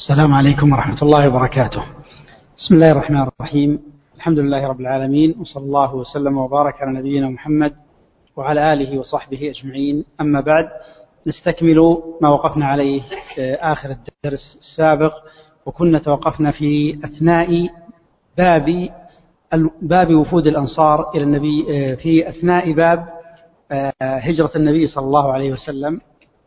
السلام عليكم ورحمة الله وبركاته. بسم الله الرحمن الرحيم. الحمد لله رب العالمين، وصلى الله وسلم وبارك على نبينا محمد وعلى آله وصحبه أجمعين. أما بعد، نستكمل ما وقفنا عليه في آخر الدرس السابق، وكنا توقفنا في أثناء باب وفود الأنصار إلى النبي، في أثناء باب هجرة النبي صلى الله عليه وسلم،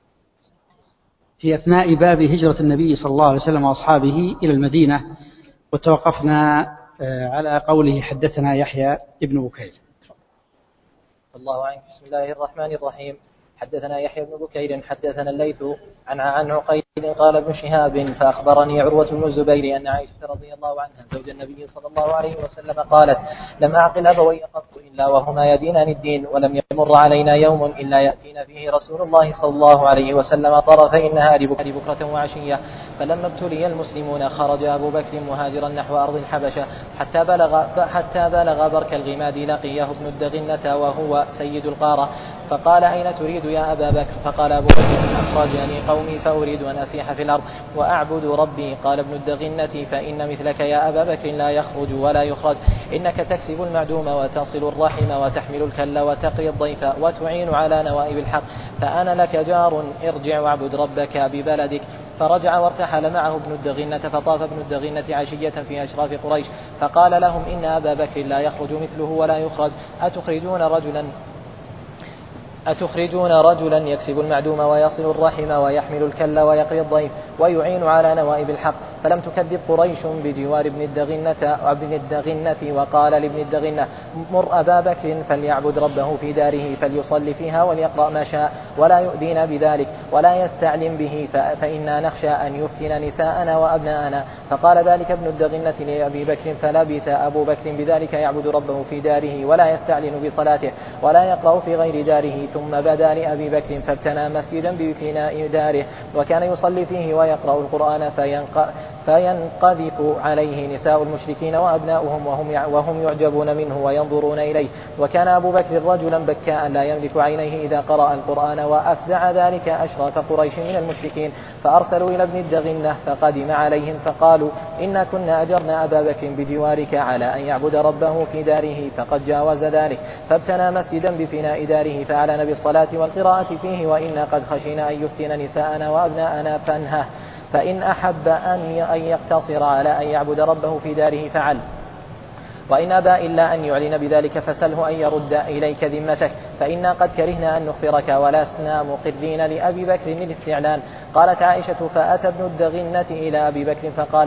في أثناء باب هجرة النبي صلى الله عليه وسلم وأصحابه إلى المدينة، وتوقفنا على قوله: حدثنا يحيى ابن بكير. الله عنك. بسم الله الرحمن الرحيم. حدثنا يحيى بن بكير حدثنا الليث عن عقيل قال ابن شهاب فأخبرني عروة بن الزبير أن عائشة رضي الله عنها زوج النبي صلى الله عليه وسلم قالت: لم أعقل أبوي قط إلا وهما يدينان الدين، ولم يمر علينا يوم إلا يأتينا فيه رسول الله صلى الله عليه وسلم طرفي النهار بكرة وعشية. فلما ابتلي المسلمون خرج أبو بكر مهاجرا نحو أرض الحبشة حتى بلغ برك الغماد، لقيه ابن الدغنة وهو سيد القارة، فقال: أين تريد يا أبا بكر؟ فقال أبو بكر: أخرجني قومي فأريد أن أسيح في الأرض وأعبد ربي. قال ابن الدغنة: فإن مثلك يا أبا بكر لا يخرج ولا يخرج، إنك تكسب المعدوم وتصل الرحم وتحمل الكل وتقري الضيف وتعين على نوائب الحق، فأنا لك جار، ارجع واعبد ربك ببلدك. فرجع وارتحل معه ابن الدغنة، فطاف ابن الدغنة عشية في أشراف قريش، فقال لهم: إن أبا بكر لا يخرج مثله ولا يخرج، أتخرجون رجلا يكسب المعدوم ويصل الرحم ويحمل الكل ويقري الضيف ويعين على نوائب الحق؟ فلم تكذب قريش بجوار ابن الدغنة وقال لابن الدغنة: مر أبا بكر فليعبد ربه في داره، فليصلي فيها وليقرأ ما شاء، ولا يؤذينا بذلك ولا يستعلم به، فإنا نخشى أن يفتن نساءنا وأبناءنا. فقال ذلك ابن الدغنة لأبي بكر، فلبث أبو بكر بذلك يعبد ربه في داره ولا يستعلن بصلاته ولا يقرأ في غير داره. ثم بدا لأبي بكر فابتنى مسجدا بفناء داره، وكان يصلي فيه ويقرأ القرآن، فينقذف عليه نساء المشركين وأبناؤهم وهم يعجبون منه وينظرون إليه. وكان أبو بكر رجلا بكاء لا يملك عينيه إذا قرأ القرآن، وأفزع ذلك أشراف قريش من المشركين، فأرسلوا إلى ابن الدغنة فقدم عليهم فقالوا: إنا كنا أجرنا أبا بكر بجوارك على أن يعبد ربه في داره، فقد جاوز ذلك، فابتنى مسجدا بفناء داره فأعلن بالصلاة والقراءة فيه، وإنا قد خشينا أن يفتن نساءنا وأبناءنا فانهه، فإن أحب أن يقتصر على أن يعبد ربه في داره فعل، وإن أبى إلا أن يعلن بذلك فسله أن يرد إليك ذمتك، فإنا قد كرهنا أن نخبرك ولسنا مقرين لأبي بكر الاستعلان. قالت عائشة: فأتى ابن الدغنة إلى أبي بكر فقال: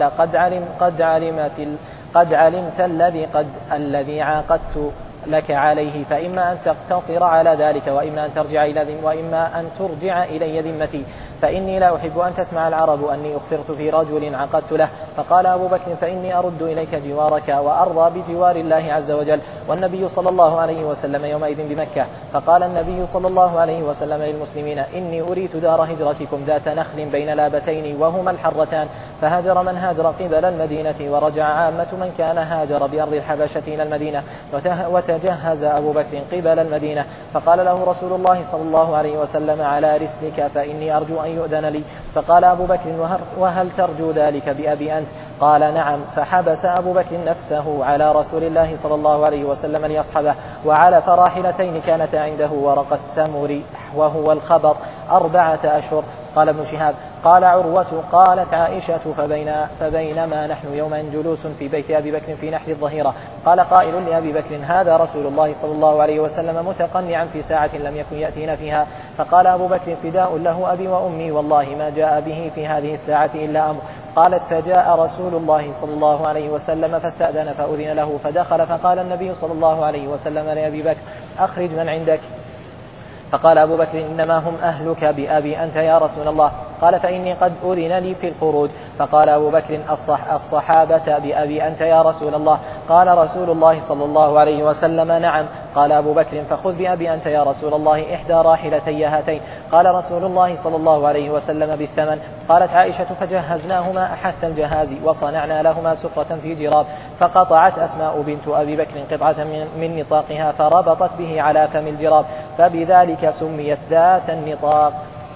قد علمت الذي عاقدت لك عليه، فإما أن تقتصر على ذلك وإما أن ترجع إلي ذمتي، فإني لا أحب أن تسمع العرب أني أخفرت في رجل عقدت له. فقال أبو بكر: فإني أرد إليك جوارك وأرضى بجوار الله عز وجل، والنبي صلى الله عليه وسلم يومئذ بمكة. فقال النبي صلى الله عليه وسلم للمسلمين: إني أريد دار هجرتكم ذات نخل بين لابتين وهما الحرتان، فهاجر من هاجر قبل المدينة، ورجع عامة من كان هاجر بأرض الحبشة إلى المدينة، وتجهز أبو بكر قبل المدينة. فقال له رسول الله صلى الله عليه وسلم: على رسلك، فإني أرجو أن يؤذن لي. فقال أبو بكر: وهل ترجو ذلك بأبي أنت؟ قال: نعم. فحبس أبو بكر نفسه على رسول الله صلى الله عليه وسلم ليصحبه، وعلى فراحلتين كانتا عنده ورق السمر وهو الخبر 4 أشهر. قال ابن شهاب: قال عروة: قالت عائشة: فبينما نحن يوما جلوس في بيت أبي بكر في نحر الظهيرة، قال قائل لأبي بكر: هذا رسول الله صلى الله عليه وسلم متقنعا في ساعة لم يكن يأتينا فيها. فقال أبو بكر: فداء له أبي وأمي، والله ما جاء به في هذه الساعة إلا أمر. قالت: فجاء رسول الله صلى الله عليه وسلم فاستأذن فأذن له فدخل، فقال النبي صلى الله عليه وسلم لأبي بكر: أخرج من عندك. فقال أبو بكر: إنما هم أهلك بأبي أنت يا رسول الله. قال: فإني قد أذن لي في الخروج. فقال أبو بكر: الصحابة بأبي أنت يا رسول الله. قال رسول الله صلى الله عليه وسلم: نعم. قال أبو بكر: فخذ بأبي أنت يا رسول الله إحدى راحلتي هاتين. قال رسول الله صلى الله عليه وسلم: بالثمن. قالت عائشة: فجهزناهما أحث الجهاز، وصنعنا لهما سفرة في جراب، فقطعت أسماء بنت أبي بكر قطعة من نطاقها فربطت به على فم الجراب، فبذلك سميت ذات النطاق.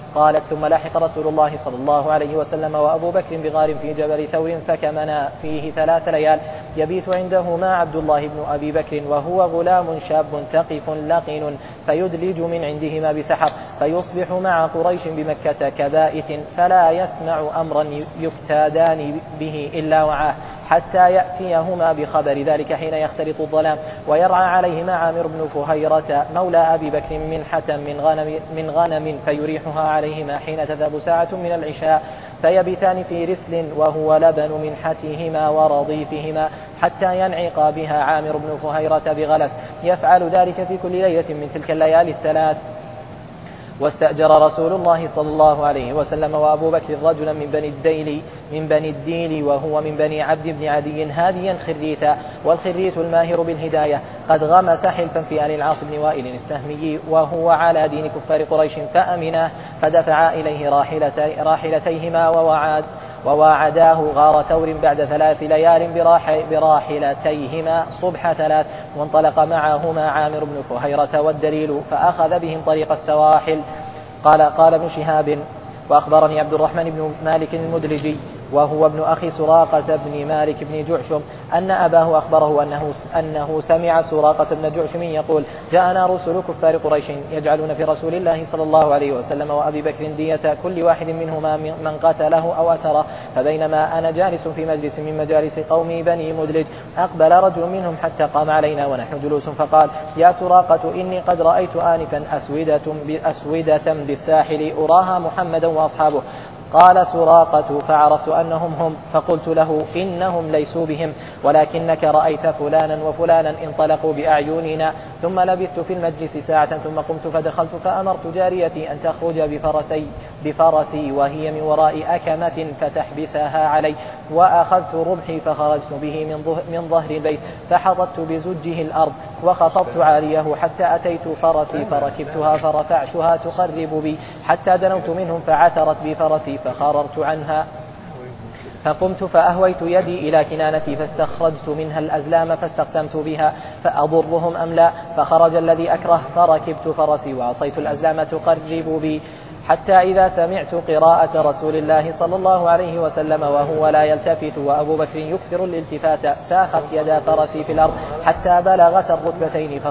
قالت: ثم لحق رسول الله صلى الله عليه وسلم وأبو بكر بغار في جبل ثور فكمنا فيه 3 ليال، يبيت عنده مع عبد الله بن أبي بكر وهو غلام شاب تقف لقن، فيدلج من عندهما بسحر، فيصبح مع قريش بمكة كبائت، فلا يسمع أمرا يفتادان به إلا وعاه، حتى يأتيهما بخبر ذلك حين يختلط الظلام، ويرعى عليهما عامر بن فهيرة مولى أبي بكر منحة من غنم فيريحها عليهما حين تذهب ساعة من العشاء، فيبتان في رسل وهو لبن منحتهما ورضيفهما، حتى ينعق بها عامر بن فهيرة بغلس، يفعل ذلك في كل ليلة من تلك الليالي 3. واستأجر رسول الله صلى الله عليه وسلم وأبو بكر رجلا من بني الديل وهو من بني عبد بن عدي هاديا خريتا، والخريت الماهر بالهداية، قد غمس حلفا في آل العاص بن وائل السهمي وهو على دين كفار قريش، فأمناه، فدفع إليه راحلتيهما وواعداه غار ثور بعد 3 ليال براحلتيهما صبح 3، وانطلق معهما عامر بن فهيرة والدليل، فأخذ بهم طريق السواحل. قال ابن شهاب: وأخبرني عبد الرحمن بن مالك المدلجي وهو ابن أخي سراقة بن مالك بن جعشم أن أباه أخبره أنه سمع سراقة بن جعشم يقول: جاءنا رسل كفار قريش يجعلون في رسول الله صلى الله عليه وسلم وأبي بكر دية كل واحد منهما من قتله أو أسره، فبينما أنا جالس في مجلس من مجالس قوم بني مدلج أقبل رجل منهم حتى قام علينا ونحن جلوس، فقال: يا سراقة، إني قد رأيت آنفا أسودة بالساحل أراها محمدا وأصحابه. قال سراقة: فعرفت أنهم هم، فقلت له: إنهم ليسوا بهم، ولكنك رأيت فلانا وفلانا انطلقوا بأعيننا. ثم لبثت في المجلس ساعة، ثم قمت فدخلت فأمرت جاريتي أن تخرج بفرسي وهي من وراء أكمة فتحبسها علي، وأخذت ربحي فخرجت به من ظهر البيت، فحطت بزجه الأرض وخفضت عاليه حتى أتيت فرسي فركبتها فرفعتها تقرب بي، حتى دنوت منهم فعثرت بفرسي فخررت عنها، فقمت فأهويت يدي إلى كنانتي فاستخرجت منها الأزلام فاستقسمت بها فأضرهم أم لا، فخرج الذي أكره فركبت فرسي وعصيت الأزلام تقرب بي، حتى إذا سمعت قراءة رسول الله صلى الله عليه وسلم وهو لا يلتفت وأبو بكر يكثر الالتفات، ساخت يدا فرسي في الأرض حتى بلغت الركبتين،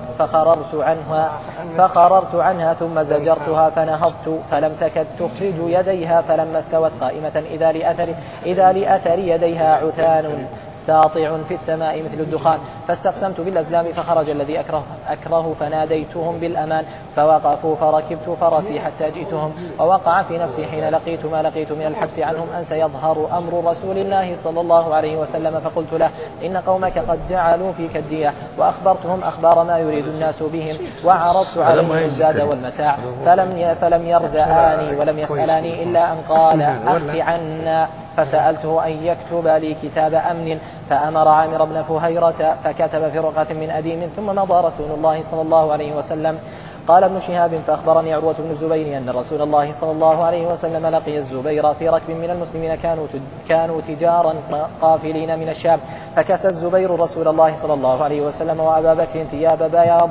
فخررت عنها ثم زجرتها فنهضت، فلم تكد تخرج يديها، فلما استوت قائمة إذا لأثر يديها عثان ساطع في السماء مثل الدخان، فاستقسمت بالأزلام فخرج الذي أكره فناديتهم بالأمان، فوقفوا فركبت فرسي حتى جئتهم، ووقع في نفسي حين لقيت ما لقيت من الحبس عنهم أن سيظهر أمر رسول الله صلى الله عليه وسلم، فقلت له: إن قومك قد جعلوا فيك الدية، وأخبرتهم أخبار ما يريد الناس بهم، وعرضت عليهم الزاد والمتاع، فلم يرزآني ولم يسألاني إلا أن قال: أخف عنا، فسألته أن يكتب لي كتاب أمن، فأمر عامر بن فهيرة فكتب في رقعة من أديم، ثم مضى رسول الله صلى الله عليه وسلم. قال ابن شهاب: فأخبرني عروة بن الزبير أن رسول الله صلى الله عليه وسلم لقي الزبير في ركب من المسلمين كانوا تجارا قافلين من الشام، فكسى الزبير رسول الله صلى الله عليه وسلم وأبا بكر ثياب بياض،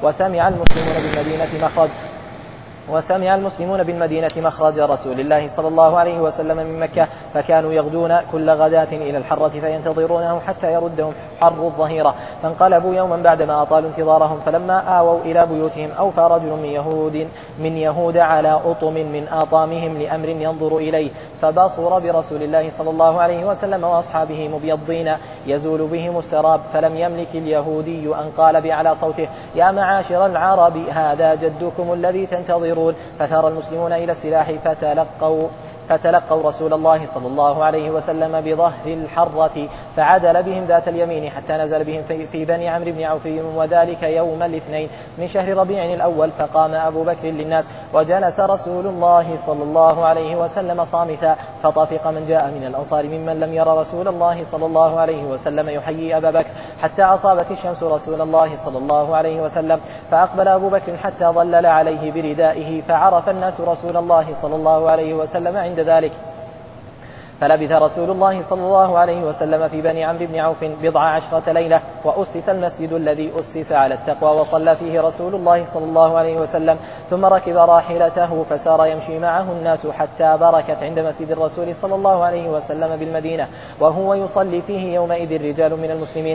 وسمع المسلمون بالمدينة مخرج رسول الله صلى الله عليه وسلم من مكة، فكانوا يغدون كل غداة إلى الحرة فينتظرونه حتى يردهم حر الظهيرة، فانقلبوا يوما بعدما أطالوا انتظارهم، فلما آووا إلى بيوتهم أوفى رجل من يهود على أطم من آطامهم لأمر ينظر إليه، فبصر برسول الله صلى الله عليه وسلم وأصحابه مبيضين يزول بهم السراب، فلم يملك اليهودي أن قال بأعلى صوته: يا معاشر العرب، هذا جدكم الذي تنتظرون. فثار المسلمون إلى السلاح فتلقوا رسول الله صلى الله عليه وسلم بظهر الحرة، فعدل بهم ذات اليمين حتى نزل بهم في بني عمرو بن عوف، وذلك يوم الاثنين من شهر ربيع الأول، فقام أبو بكر للناس، وجلس رسول الله صلى الله عليه وسلم صامتا، فطفق من جاء من الأنصار ممن لم ير رسول الله صلى الله عليه وسلم يحيي أبا بكر، حتى أصابت الشمس رسول الله صلى الله عليه وسلم، فأقبل أبو بكر حتى ظلل عليه بردائه، فعرف الناس رسول الله صلى الله عليه وسلم عند ذلك، فلبث رسول الله صلى الله عليه وسلم في بني عمرو بن عوف 14 ليلة، وأسس المسجد الذي أسس على التقوى وصلى فيه رسول الله صلى الله عليه وسلم، ثم ركب راحلته فسار يمشي معه الناس حتى بركت عند مسجد الرسول صلى الله عليه وسلم بالمدينة، وهو يصلي فيه يومئذ رجال من المسلمين.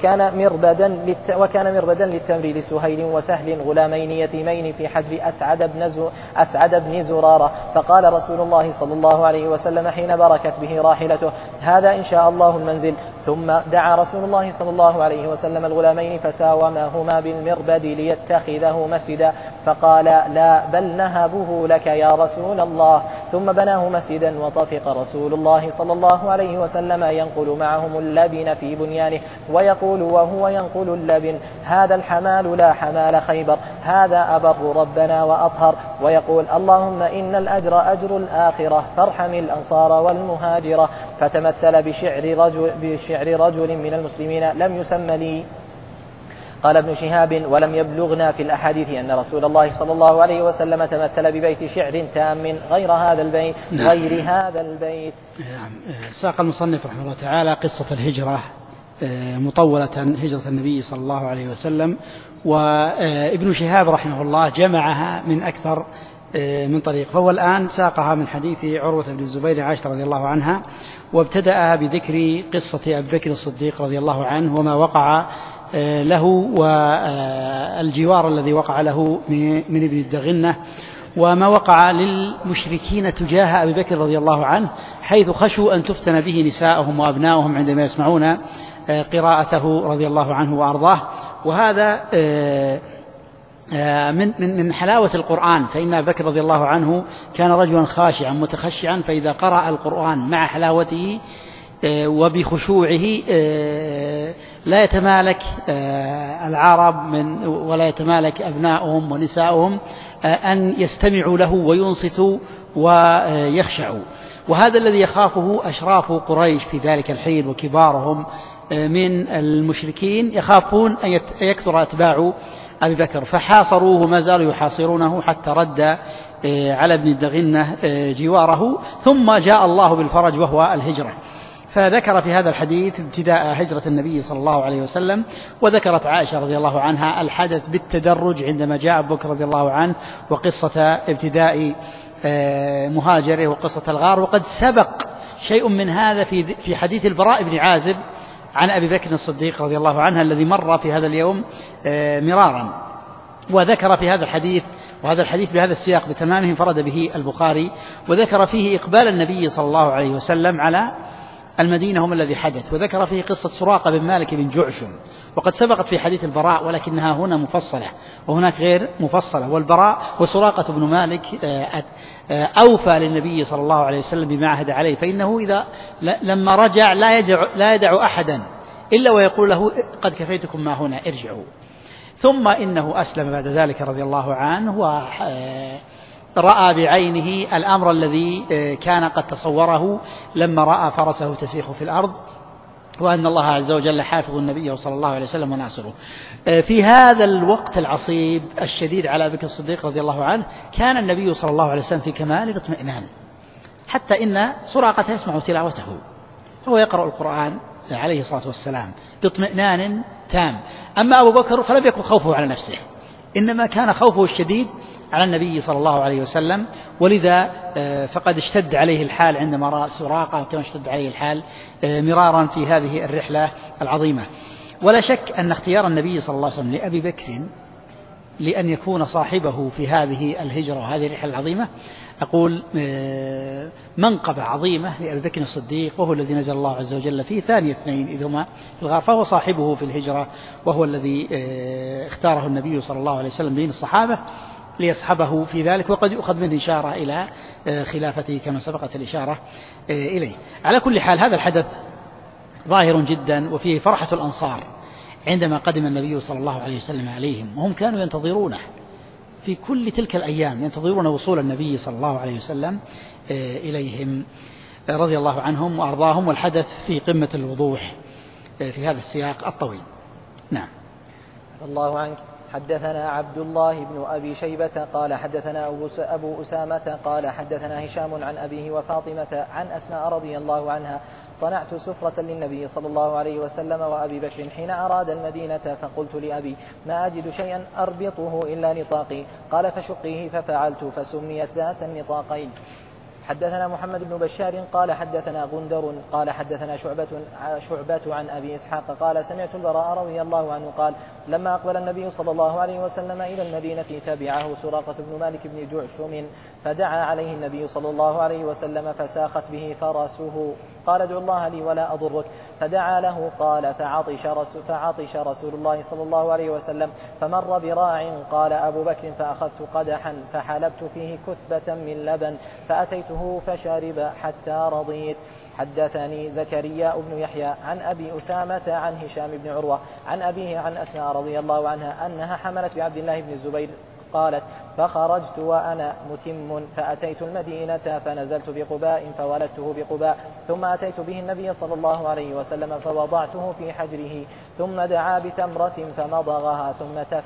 وكان مربدا للتمر لسهيل وسهل غلامين يتيمين في حجر أسعد بن زرارة. فقال رسول الله صلى الله عليه وسلم حين بركت به راحلته: هذا إن شاء الله المنزل. ثم دعا رسول الله صلى الله عليه وسلم الغلامين فساومهما بالمربد ليتخذه مسجدا، فقال: لا، بل نهبه لك يا رسول الله. ثم بناه مسجدا، وطفق رسول الله صلى الله عليه وسلم ينقل معهم اللبن في بنيانه، ويقول وهو ينقل اللبن: هذا الحمال لا حمال خيبر، هذا أبر ربنا وأطهر. ويقول: اللهم إن الأجر أجر الآخرة، فارحم الأنصار والمهاجرة. فتمثل بشعر رجل من المسلمين لم يسمى لي. قال ابن شهاب: ولم يبلغنا في الأحاديث أن رسول الله صلى الله عليه وسلم تمثل ببيت شعر تام غير هذا البيت. ساق المصنف رحمه الله تعالى قصة الهجرة مطولة، هجرة النبي صلى الله عليه وسلم، وابن شهاب رحمه الله جمعها من أكثر من طريق. فهو الآن ساقها من حديث عروة بن الزبير عائشة رضي الله عنها، وابتدأ بذكر قصة أبي بكر الصديق رضي الله عنه وما وقع له، والجوار الذي وقع له من ابن الدغنة، وما وقع للمشركين تجاه أبي بكر رضي الله عنه، حيث خشوا أن تفتن به نساءهم وأبناؤهم عندما يسمعون قراءته رضي الله عنه وأرضاه. وهذا من حلاوة القرآن، فإن أبي بكر رضي الله عنه كان رجلا خاشعا متخشعا، فإذا قرأ القرآن مع حلاوته وبخشوعه لا يتمالك العرب ولا يتمالك أبناؤهم ونساؤهم أن يستمعوا له وينصتوا ويخشعوا. وهذا الذي يخافه أشراف قريش في ذلك الحين وكبارهم من المشركين، يخافون أن يكثر أتباع أبي بكر، فحاصروه وما زالوا يحاصرونه حتى رد على ابن الدغنة جواره. ثم جاء الله بالفرج وهو الهجرة. فذكر في هذا الحديث ابتداء هجرة النبي صلى الله عليه وسلم، وذكرت عائشة رضي الله عنها الحدث بالتدرج عندما جاء أبو بكر رضي الله عنه، وقصة ابتداء مهاجره وقصة الغار. وقد سبق شيء من هذا في حديث البراء بن عازب عن أبي بكر الصديق رضي الله عنه الذي مر في هذا اليوم مرارا. وذكر في هذا الحديث، وهذا الحديث بهذا السياق بتمامه انفرد به البخاري، وذكر فيه إقبال النبي صلى الله عليه وسلم على المدينة هم الذي حدث، وذكر فيه قصة سراقة بن مالك بن جعشم، وقد سبقت في حديث البراء ولكنها هنا مفصلة وهناك غير مفصلة. والبراء وسراقة بن مالك أوفى للنبي صلى الله عليه وسلم بما عهد عليه، فإنه إذا لما رجع لا يدع أحدا إلا ويقول له: قد كفيتكم ما هنا، ارجعوا. ثم إنه أسلم بعد ذلك رضي الله عنه، ورأى بعينه الأمر الذي كان قد تصوره لما رأى فرسه تسيخ في الأرض، وأن الله عز وجل حافظ النبي صلى الله عليه وسلم وناصره. في هذا الوقت العصيب الشديد على أبي بكر الصديق رضي الله عنه، كان النبي صلى الله عليه وسلم في كمال الاطمئنان، حتى إن سراقة يسمع تلاوته، هو يقرأ القرآن عليه الصلاة والسلام باطمئنان تام. أما أبو بكر فلم يكن خوفه على نفسه، إنما كان خوفه الشديد على النبي صلى الله عليه وسلم، ولذا فقد اشتد عليه الحال عندما رأى سراقة، كما اشتد عليه الحال مرارا في هذه الرحلة العظيمة. ولا شك أن اختيار النبي صلى الله عليه وسلم لأبي بكر لأن يكون صاحبه في هذه الهجرة وهذه الرحلة العظيمة، أقول منقبة عظيمة لأبي بكر الصديق، وهو الذي نزل الله عز وجل فيه ثاني اثنين إذ هما في الغار، فهو صاحبه في الهجرة، وهو الذي اختاره النبي صلى الله عليه وسلم بين الصحابة ليصحبه في ذلك. وقد يؤخذ منه إشارة إلى خلافته كما سبقت الإشارة إليه. على كل حال هذا الحدث ظاهر جدا، وفيه فرحة الأنصار عندما قدم النبي صلى الله عليه وسلم عليهم، وهم كانوا ينتظرونه في كل تلك الأيام، ينتظرون وصول النبي صلى الله عليه وسلم إليهم رضي الله عنهم وأرضاهم. والحدث في قمة الوضوح في هذا السياق الطويل. نعم. الله عنك. حدثنا عبد الله بن أبي شيبة قال حدثنا أبو أسامة قال حدثنا هشام عن أبيه وفاطمة عن أسماء رضي الله عنها صنعت سفرة للنبي صلى الله عليه وسلم وأبي بكر حين أراد المدينة فقلت لأبي ما أجد شيئا أربطه إلا نطاقي قال فشقيه ففعلت فسميت ذات النطاقين. حدثنا محمد بن بشار قال حدثنا غندر قال حدثنا شعبة عن أبي إسحاق قال سمعت البراء رضي الله عنه قال لما أقبل النبي صلى الله عليه وسلم إلى المدينة تبعه سراقة بن مالك بن جعشم فدعا عليه النبي صلى الله عليه وسلم فساخت به فرسه قال ادعو الله لي ولا أضرك فدعا له قال فعطش رسول الله صلى الله عليه وسلم فمر براع قال أبو بكر فأخذت قدحا فحلبت فيه كثبة من لبن فأتيته فشرب حتى رضيت. حدثني زكريا بن يحيى عن أبي أسامة عن هشام بن عروة عن أبيه عن أسماء رضي الله عنها أنها حملت بعبد الله بن الزبير قالت فخرجت وأنا متم فأتيت المدينة فنزلت بقباء فولدته بقباء ثم أتيت به النبي صلى الله عليه وسلم فوضعته في حجره ثم دعا بتمرة فمضغها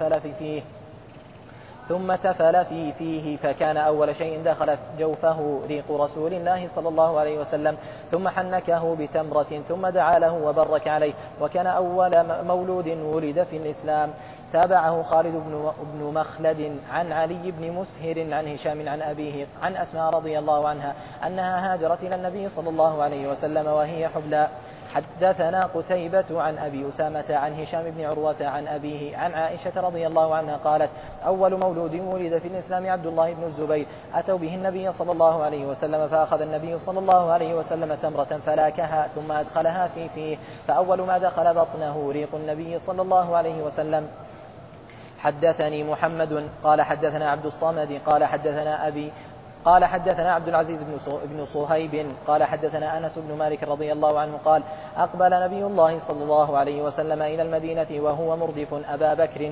ثم تفل فيه فكان أول شيء دخل جوفه ريق رسول الله صلى الله عليه وسلم ثم حنكه بتمرة ثم دعا له وبرك عليه وكان أول مولود ولد في الإسلام. تابعه خالد بن مخلد عن علي بن مسهر عن هشام عن أبيه عن أسماء رضي الله عنها أنها هاجرت إلى النبي صلى الله عليه وسلم وهي حبلى. حدثنا قتيبة عن أبي أسامة عن هشام بن عروة عن أبيه عن عائشة رضي الله عنها قالت أول مولود ولد في الإسلام عبد الله بن الزبير أتوا به النبي صلى الله عليه وسلم فأخذ النبي صلى الله عليه وسلم تمرة فلاكها ثم أدخلها فيه فأول ما دخل بطنه ريق النبي صلى الله عليه وسلم. حدثني محمد قال حدثنا عبد الصمد قال حدثنا أبي قال حدثنا عبد العزيز بن صهيب قال حدثنا أنس بن مالك رضي الله عنه قال أقبل نبي الله صلى الله عليه وسلم إلى المدينة وهو مردف أبا بكر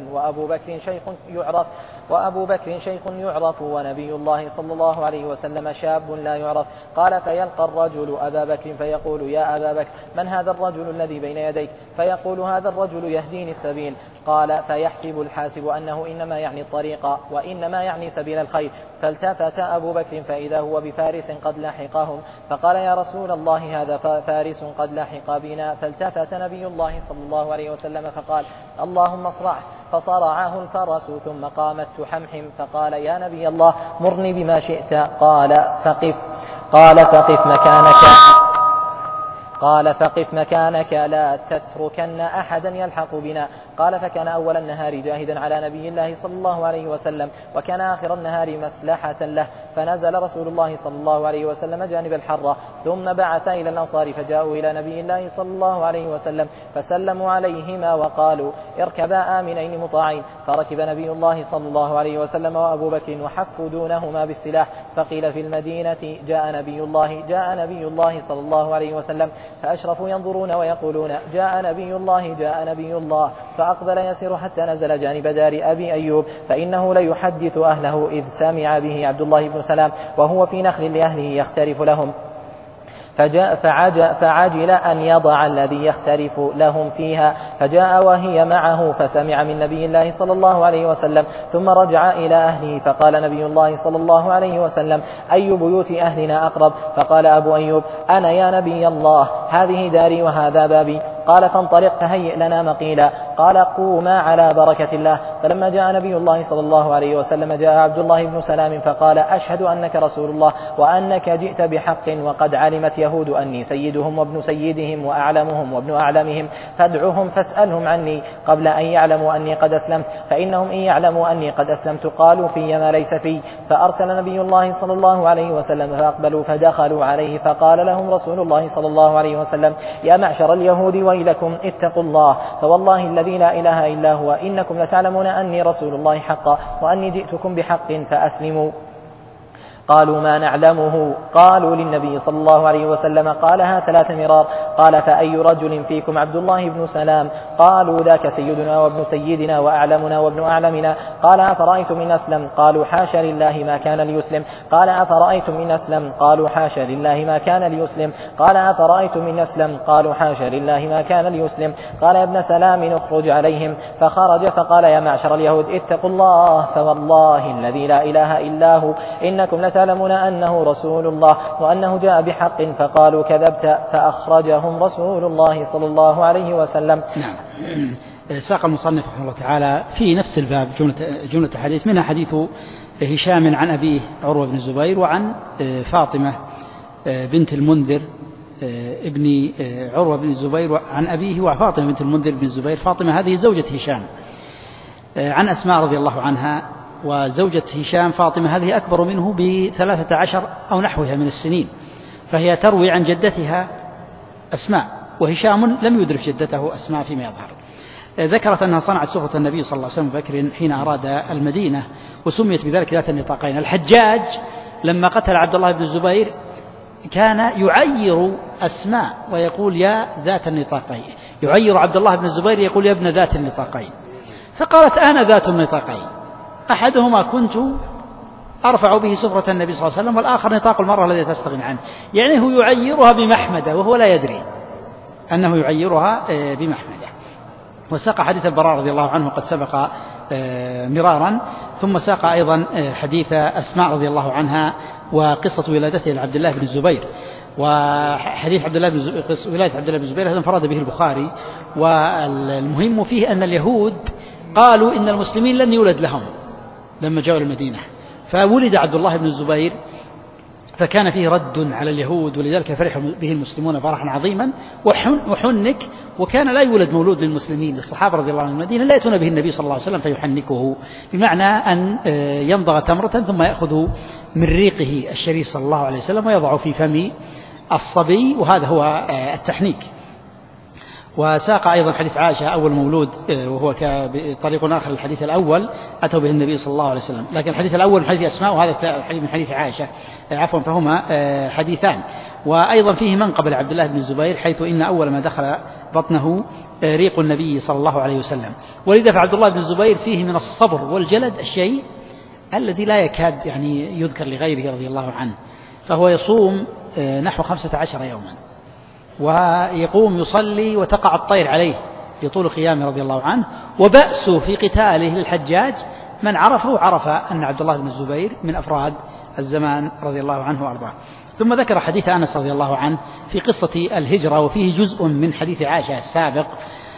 وأبو بكر شيخ يعرف ونبي الله صلى الله عليه وسلم شاب لا يعرف. قال فيلقى الرجل أبا بكر فيقول يا أبا بكر من هذا الرجل الذي بين يديك فيقول هذا الرجل يهديني السبيل. قال فيحسب الحاسب أنه إنما يعني الطريق وإنما يعني سبيل الخير فالتفت أبو بكر فإذا هو بفارس قد لحقهم فقال يا رسول الله هذا فارس قد لحق بنا فالتفت نبي الله صلى الله عليه وسلم فقال اللهم اصرعه فصرعه الفرس ثم قامت تحمحم فقال يا نبي الله مرني بما شئت. قال فقف مكانك لا تتركن أحدا يلحق بنا. قال فكان أول النهار جاهدا على نبي الله صلى الله عليه وسلم وكان آخر النهار مسلحة له فنزل رسول الله صلى الله عليه وسلم جانب الحرة ثم بعث إلى الأنصار فجاءوا إلى نبي الله صلى الله عليه وسلم فسلموا عليهما وقالوا اركبا آمنين مطاعين فركب نبي الله صلى الله عليه وسلم وأبو بكر وحفوا دونهما بالسلاح فقيل في المدينة جاء نبي الله صلى الله عليه وسلم فأشرفوا ينظرون ويقولون جاء نبي الله فأقبل يسير حتى نزل جانب دار أبي أيوب فإنه ليحدث أهله إذ سمع به عبد الله بن سلام وهو في نخل لأهله يختلف لهم فعجل أن يضع الذي يختلف لهم فيها فجاء وهي معه فسمع من نبي الله صلى الله عليه وسلم ثم رجع إلى أهله فقال نبي الله صلى الله عليه وسلم أي بيوت أهلنا أقرب؟ فقال أبو أيوب أنا يا نبي الله هذه داري وهذا بابي. قال فانطلق فهيئ لنا مقيلا. قال قوما على بركة الله. فلما جاء نبي الله صلى الله عليه وسلم جاء عبد الله بن سلام فقال أشهد أنك رسول الله وأنك جئت بحق وقد علمت يهود أني سيدهم وابن سيدهم وأعلمهم وابن أعلمهم فادعهم فاسألهم عني قبل أن يعلموا أني قد أسلمت فإنهم إن يعلموا أني قد أسلمت قالوا في ما ليس في. فأرسل نبي الله صلى الله عليه وسلم فأقبلوا فدخلوا عليه فقال لهم رسول الله صلى الله عليه وسلم يا معشر اليهود ويلكم اتقوا الله فوالله الذي لا إله إلا هو إنكم لتعلمون أني رسول الله حقا وأني جئتكم بحق فأسلموا. قالوا ما نعلمه. قالوا للنبي صلى الله عليه وسلم قالها 3 مرار. قال فأي رجل فيكم عبد الله بن سلام؟ قالوا ذاك سيدنا وابن سيدنا وأعلمنا وابن أعلمنا. قال أفرأيتم إن أسلم؟ قالوا حاشا لله ما كان ليسلم. قال أفرأيتم إن أسلم؟ قالوا حاشا لله ما كان ليسلم. قال أفرأيتم إن أسلم؟ قالوا حاشا لله ما كان ليسلم. قال يا ابن سلام اخرج عليهم. فخرج فقال يا معشر اليهود اتقوا الله فوالله الذي لا إله إلا هو إنكم لتعلمون أنه رسول الله وأنه جاء بحق. فقالوا كذبت. فأخرجهم رسول الله صلى الله عليه وسلم. نعم. ساق المصنف رحمه الله تعالى في نفس الباب جملة حديث، منها حديث هشام عن أبيه عروة بن الزبير وعن فاطمة بنت المنذر ابن عروة بن الزبير عن أبيه وفاطمة بنت المنذر بن الزبير. فاطمة هذه زوجة هشام عن أسماء رضي الله عنها، وزوجة هشام فاطمة هذه أكبر منه ب13 أو نحوها من السنين، فهي تروي عن جدتها أسماء، وهشام لم يدرك جدته أسماء فيما يظهر. ذكرت أنها صنعت سفرة النبي صلى الله عليه وسلم بكر حين أراد المدينة، وسميت بذلك ذات النطاقين. الحجاج لما قتل عبد الله بن الزبير كان يعير أسماء ويقول يا ذات النطاقين، يعير عبد الله بن الزبير يقول يا ابن ذات النطاقين، فقالت أنا ذات النطاقين، أحدهما كنت أرفع به سفرة النبي صلى الله عليه وسلم والآخر نطاق المرأة الذي تستغني عنه. يعني هو يعيرها بمحمدة وهو لا يدري أنه يعيرها بمحمدة. وساق حديث البراء رضي الله عنه قد سبق مرارا، ثم ساق أيضا حديث أسماء رضي الله عنها وقصة ولادته لعبد الله بن الزبير. وحديث ولادة عبد الله بن الزبير هذا انفرد به البخاري. والمهم فيه أن اليهود قالوا إن المسلمين لن يولد لهم لما جاءوا المدينة، فولد عبد الله بن الزبير، فكان فيه رد على اليهود، ولذلك فرح به المسلمون فرحا عظيما وحنك، وكان لا يولد مولود للمسلمين للصحابة رضي الله عنهم المدينة لا يأتون به النبي صلى الله عليه وسلم فيحنكه، بمعنى أن يمضغ تمرة ثم يأخذ من ريقه الشريف صلى الله عليه وسلم ويضع في فم الصبي، وهذا هو التحنيك. وساق أيضا حديث عائشة أول مولود، وهو بطريق آخر الحديث الأول أتوا به النبي صلى الله عليه وسلم، لكن الحديث الأول من حديث أسماء وهذا الحديث من حديث عائشة عفوا، فهما حديثان. وأيضا فيه منقبة لعبد الله بن الزبير حيث إن أول ما دخل بطنه ريق النبي صلى الله عليه وسلم. ولذا فعبد الله بن الزبير فيه من الصبر والجلد الشيء الذي لا يكاد يعني يذكر لغيره رضي الله عنه، فهو يصوم نحو 15 يوما، ويقوم يصلي وتقع الطير عليه يطول قيامه رضي الله عنه. وبأسه في قتاله للحجاج من عرفه عرف أن عبد الله بن الزبير من أفراد الزمان رضي الله عنه وأرضاه. ثم ذكر حديث أنس رضي الله عنه في قصة الهجرة، وفيه جزء من حديث عائشة السابق،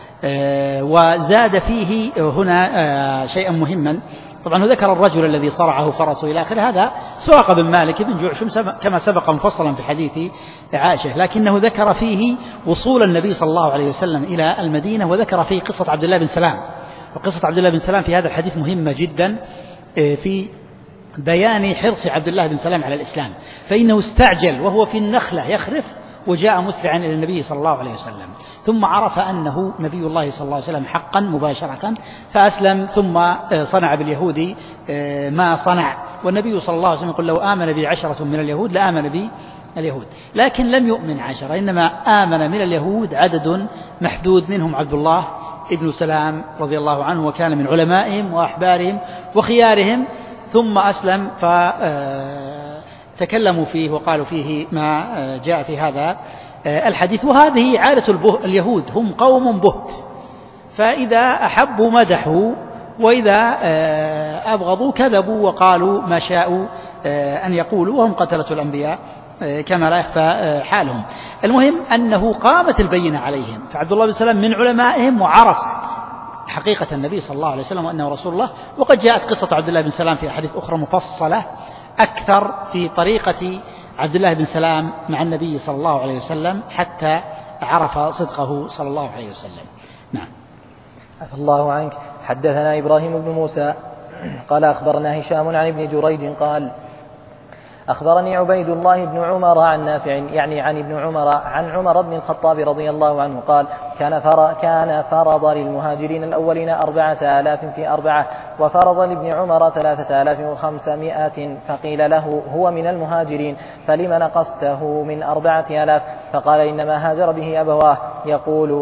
وزاد فيه هنا شيئا مهما. طبعا ذكر الرجل الذي صرعه فرسه إلى آخره، هذا سواق بن مالك بن جعشم كما سبق مفصلا في حديث عائشة، لكنه ذكر فيه وصول النبي صلى الله عليه وسلم إلى المدينة، وذكر فيه قصة عبد الله بن سلام. وقصة عبد الله بن سلام في هذا الحديث مهمة جدا في بيان حرص عبد الله بن سلام على الإسلام، فإنه استعجل وهو في النخلة يخرف وجاء مسرعا إلى النبي صلى الله عليه وسلم، ثم عرف أنه نبي الله صلى الله عليه وسلم حقا مباشرة فأسلم، ثم صنع باليهود ما صنع. والنبي صلى الله عليه وسلم يقول لو آمن بي 10 من اليهود لآمن بي اليهود، لكن لم يؤمن 10، إنما آمن من اليهود عدد محدود، منهم عبد الله ابن سلام رضي الله عنه، وكان من علمائهم وأحبارهم وخيارهم، ثم أسلم فتكلموا فيه وقالوا فيه ما جاء في هذا الحديث. وهذه عادة اليهود، هم قوم بهت، فإذا أحبوا مدحوا، وإذا أبغضوا كذبوا وقالوا ما شاءوا أن يقولوا، وهم قتلة الأنبياء كما لا يخفى حالهم. المهم أنه قامت البينة عليهم، فعبد الله بن سلام من علمائهم وعرف حقيقة النبي صلى الله عليه وسلم وأنه رسول الله. وقد جاءت قصة عبد الله بن سلام في أحاديث أخرى مفصلة أكثر في طريقة عبد الله بن سلام مع النبي صلى الله عليه وسلم حتى عرف صدقه صلى الله عليه وسلم. نعم. عفى الله عنك. حدثنا إبراهيم بن موسى قال أخبرنا هشام عن ابن جريج قال أخبرني عبيد الله بن عمر عن نافع يعني عن ابن عمر عن عمر بن الخطاب رضي الله عنه قال كان فرض للمهاجرين الأولين 4000 في 4 وفرض لابن عمر 3500 فقيل له هو من المهاجرين فلم نقصته من 4000 فقال إنما هاجر به أبواه يقول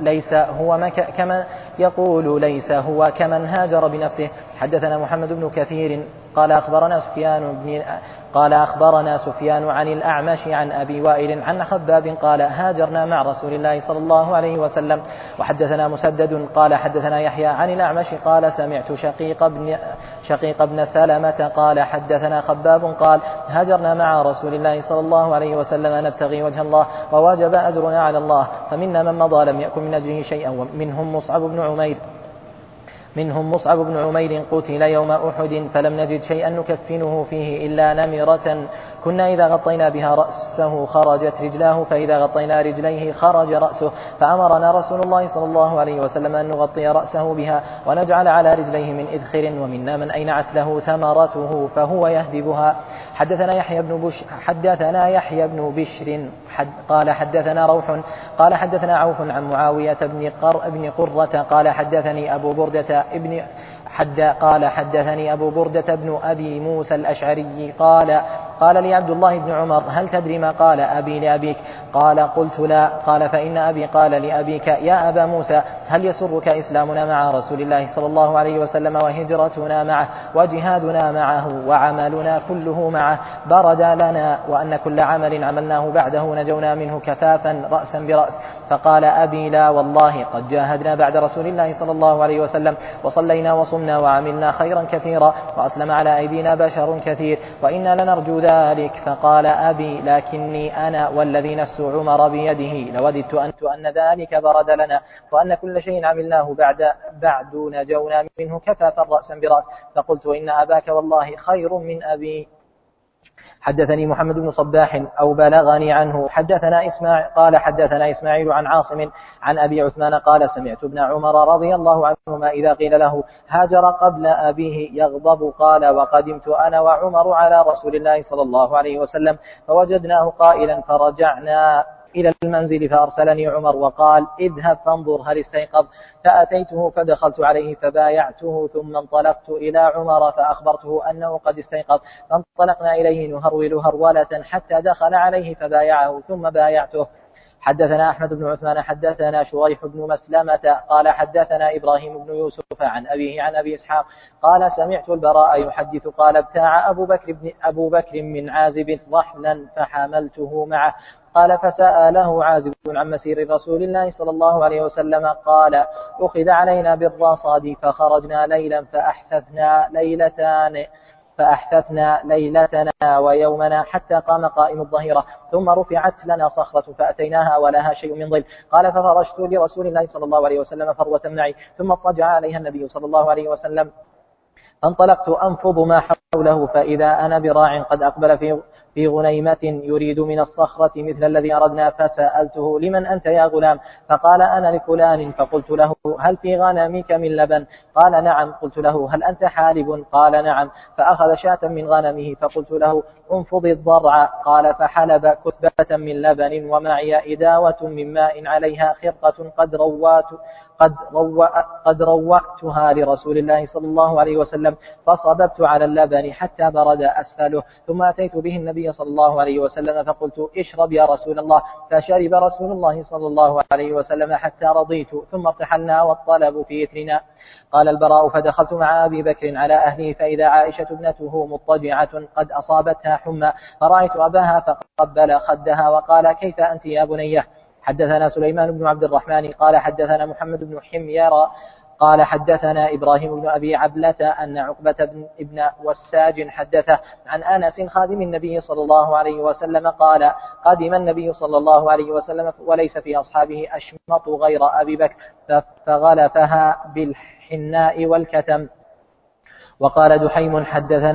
ليس هو كمن هاجر بنفسه. حدثنا محمد بن كثير قال أخبرنا سفيان عن الأعمش عن أبي وائل عن خباب قال هاجرنا مع رسول الله صلى الله عليه وسلم. وحدثنا مسدد قال حدثنا يحيى عن الأعمش قال سمعت شقيق بن سلمة قال حدثنا خباب قال هاجرنا مع رسول الله صلى الله عليه وسلم نبتغي وجه الله ووجب أجرنا على الله فمنا من مضى لم يأكل من أجره شيئا ومنهم مصعب بن عمير قتل يوم أحد فلم نجد شيئا نكفنه فيه إلا نمرة كنا إذا غطينا بها رأسه خرجت رجلاه فإذا غطينا رجليه خرج رأسه فأمرنا رسول الله صلى الله عليه وسلم أن نغطي رأسه بها ونجعل على رجليه من إذخر ومنا من أينعت له ثمرته فهو يهدبها. حدثنا يحيى بن بشر قال حدثنا روح قال حدثنا عوف عن معاوية بن قرة قال حدثني أبو بردة بن أبي موسى الأشعري قال لي عبد الله بن عمر هل تدري ما قال أبي لأبيك؟ قال قلت لا. قال فإن أبي قال لأبيك يا أبا موسى هل يسرك إسلامنا مع رسول الله صلى الله عليه وسلم وهجرتنا معه وجهادنا معه وعملنا كله معه برد لنا وأن كل عمل عملناه بعده نجونا منه كفافا رأسا برأس. فقال أبي لا والله قد جاهدنا بعد رسول الله صلى الله عليه وسلم وصلينا وصمنا وعملنا خيرا كثيرا وأسلم على أيدينا بشر كثير وإنا لنرجو ذلك. فقال أبي لكني أنا والذي نفس عمر بيده لوددت أن ذلك برد لنا وأن كل شيء عملناه بعد نجونا منه كفافا رأسا برأس. فقلت إن أباك والله خير من أبي. حدثني محمد بن صباح أو بلغني عنه قال حدثنا إسماعيل عن عاصم عن أبي عثمان قال سمعت ابن عمر رضي الله عنهما إذا قيل له هاجر قبل أبيه يغضب قال وقدمت أنا وعمر على رسول الله صلى الله عليه وسلم فوجدناه قائلا فرجعنا إلى المنزل فأرسلني عمر وقال اذهب فانظر هل استيقظ. فأتيته فدخلت عليه فبايعته ثم انطلقت إلى عمر فأخبرته أنه قد استيقظ فانطلقنا إليه نهرول هرولة حتى دخل عليه فبايعه ثم بايعته. حدثنا أحمد بن عثمان حدثنا شريح بن مسلمة قال حدثنا إبراهيم بن يوسف عن أبيه عن أبي إسحاق قال سمعت البراء يحدث قال ابتاع أبو بكر من عازب رحلا فحملته معه قال فسأله عازب عن مسير رسول الله صلى الله عليه وسلم قال أخذ علينا بالرصاد فخرجنا ليلا فأحثثنا ليلتنا ويومنا حتى قام قائم الظهيرة ثم رفعت لنا صخرة فأتيناها ولها شيء من ظل قال ففرشت لرسول الله صلى الله عليه وسلم فروة معي ثم اضطجع عليها النبي صلى الله عليه وسلم فانطلقت أنفض ما حوله فإذا أنا براع قد أقبل في غنيمة يريد من الصخرة مثل الذي أردنا فسألته لمن أنت يا غلام؟ فقال أنا لفلان. فقلت له هل في غنمك من لبن؟ قال نعم. قلت له هل أنت حالب؟ قال نعم. فأخذ شاة من غنمه فقلت له انفض الضرع قال فحلب كثبة من لبن ومعي إداوة من ماء عليها خرقة قد روأتها لرسول الله صلى الله عليه وسلم فصببت على اللبن حتى برد أسفله ثم أتيت به النبي صلى الله عليه وسلم فقلت اشرب يا رسول الله فشرب رسول الله صلى الله عليه وسلم حتى رضيت ثم ارتحلنا والطلب في إثرنا. قال البراء فدخلت مع أبي بكر على أهله فإذا عائشة ابنته مضطجعة قد أصابتها حمى فرأيت أباها فقبل خدها وقال كيف أنت يا بنيه؟ حدثنا سليمان بن عبد الرحمن قال حدثنا محمد بن حمير قال حدثنا إبراهيم بن أبي عبلة أن عقبة بن وساج حدثه عن أنس خادم النبي صلى الله عليه وسلم قال قدم النبي صلى الله عليه وسلم وليس في أصحابه أشمط غير أبي بكر فغلفها بالحناء والكتم وقال دحيم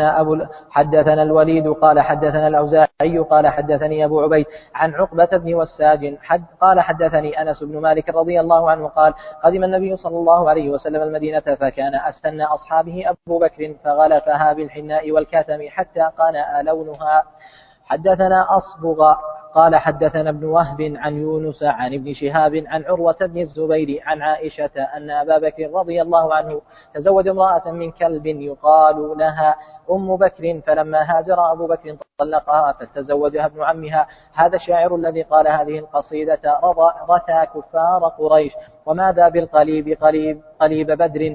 حدثنا الوليد قال حدثنا الأوزاعي قال حدثني أبو عبيد عن عقبة بن وساج قال حدثني أنس بن مالك رضي الله عنه قال قدم النبي صلى الله عليه وسلم المدينة فكان أسن أصحابه أبو بكر فغلفها بالحناء والكتم حتى قنأ لونها. حدثنا أصبغ قال حدثنا ابن وهب عن يونس عن ابن شهاب عن عروة بن الزبير عن عائشة أن أبا بكر رضي الله عنه تزوج امرأة من كلب يقال لها أم بكر، فلما هاجر أبو بكر طلقها فتزوجها ابن عمها. هذا الشاعر الذي قال هذه القصيدة رثى كفار قريش. وماذا بالقليب قليب بدر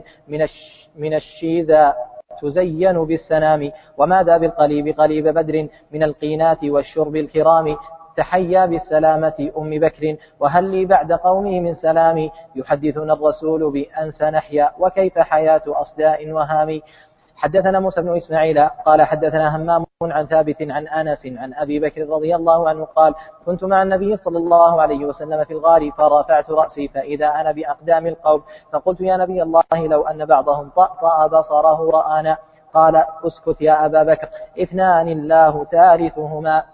من الشيزة تزين بالسنام، وماذا بالقليب قليب بدر من القينات والشرب الكرام، تحيا بالسلامة أم بكر وهل لي بعد قومي من سلام، يحدثنا الرسول بأن سنحيا وكيف حياة أصداء وهام. حدثنا موسى بن إسماعيل قال حدثنا همام عن ثابت عن أنس عن أبي بكر رضي الله عنه قال كنت مع النبي صلى الله عليه وسلم في الغار فرفعت رأسي فإذا أنا بأقدام القوم فقلت يا نبي الله لو أن بعضهم طأطأ بصره رآنا. قال اسكت يا أبا بكر، اثنان الله ثالثهما.